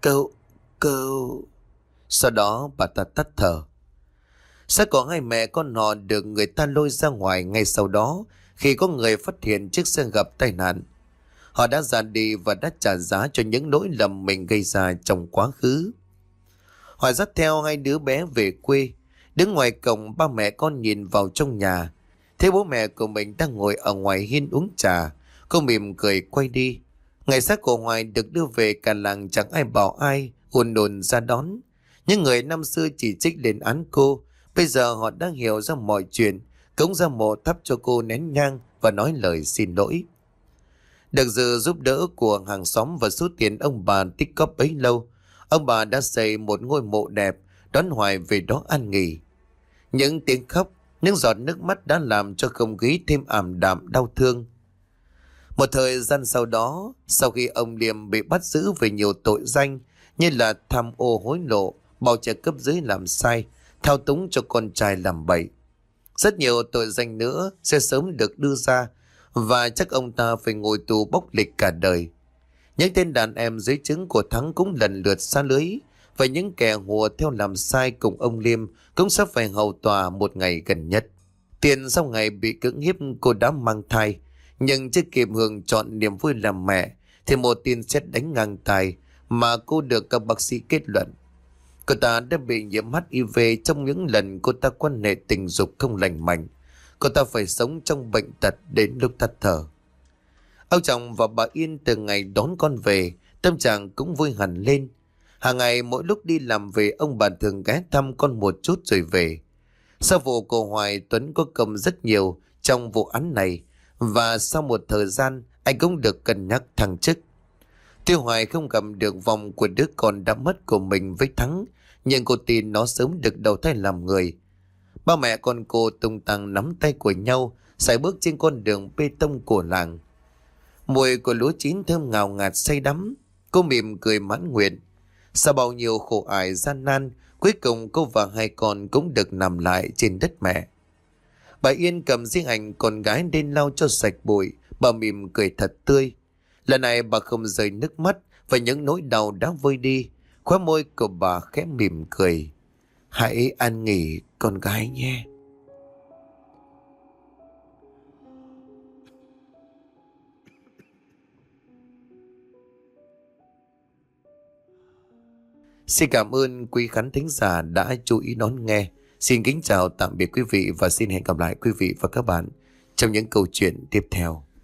Cậu. Sau đó bà ta tắt thở. Xác của hai mẹ con họ được người ta lôi ra ngoài ngay sau đó. Khi có người phát hiện chiếc xe gặp tai nạn, họ đã ra đi và đã trả giá cho những lỗi lầm mình gây ra trong quá khứ. Họ dắt theo hai đứa bé về quê. Đứng ngoài cổng, ba mẹ con nhìn vào trong nhà, thấy bố mẹ của mình đang ngồi ở ngoài hiên uống trà. Cô mỉm cười quay đi. Ngày xác của Hoài được đưa về, cả làng chẳng ai bảo ai, ùn ùn ra đón. Những người năm xưa chỉ trích lên án cô, bây giờ họ đang hiểu ra mọi chuyện, cống ra mộ thắp cho cô nén nhang và nói lời xin lỗi. Được sự giúp đỡ của hàng xóm và số tiền ông bà tích góp bấy lâu, ông bà đã xây một ngôi mộ đẹp đón Hoài về đó an nghỉ. Những tiếng khóc, những giọt nước mắt đã làm cho không khí thêm ảm đạm đau thương. Một thời gian sau đó, sau khi ông Liêm bị bắt giữ về nhiều tội danh như là tham ô hối lộ, bao che cấp dưới làm sai, thao túng cho con trai làm bậy, rất nhiều tội danh nữa sẽ sớm được đưa ra, và chắc ông ta phải ngồi tù bốc lịch cả đời. Những tên đàn em dưới trướng của Thắng cũng lần lượt xa lưới, và những kẻ hùa theo làm sai cùng ông Liêm cũng sắp phải hầu tòa một ngày gần nhất. Tiền sau ngày bị cưỡng hiếp, cô đã mang thai, nhưng chưa kịp hưởng trọn niềm vui làm mẹ thì một tin sét đánh ngang tai mà cô được các bác sĩ kết luận. Cô ta đã bị nhiễm HIV trong những lần cô ta quan hệ tình dục không lành mạnh. cô ta phải sống trong bệnh tật đến lúc tắt thở. Ông chồng và bà Yên từ ngày đón con về, tâm trạng cũng vui hẳn lên. Hàng ngày mỗi lúc đi làm về, ông bà thường ghé thăm con một chút rồi về. Sau vụ cô Hoài, Tuấn có công rất nhiều trong vụ án này, và sau một thời gian anh cũng được cân nhắc thăng chức. Tuy Hoài không cầm được vòng của đứa con đã mất của mình với Thắng, nhưng cô tin nó sớm được đầu thai làm người. Ba mẹ con cô tung tăng nắm tay của nhau, sải bước trên con đường bê tông của làng. Mùi của lúa chín thơm ngào ngạt say đắm. Cô mỉm cười mãn nguyện. Sau bao nhiêu khổ ải gian nan, cuối cùng cô và hai con cũng được nằm lại trên đất mẹ. Bà Yên cầm riêng ảnh con gái lên lau cho sạch bụi. Bà mỉm cười thật tươi. Lần này bà không rơi nước mắt, và những nỗi đau đã vơi đi. Khóe môi của bà khẽ mỉm cười. Hãy an nghỉ con gái nhé. Xin cảm ơn quý khán thính giả đã chú ý đón nghe. Xin kính chào tạm biệt quý vị và xin hẹn gặp lại quý vị và các bạn trong những câu chuyện tiếp theo.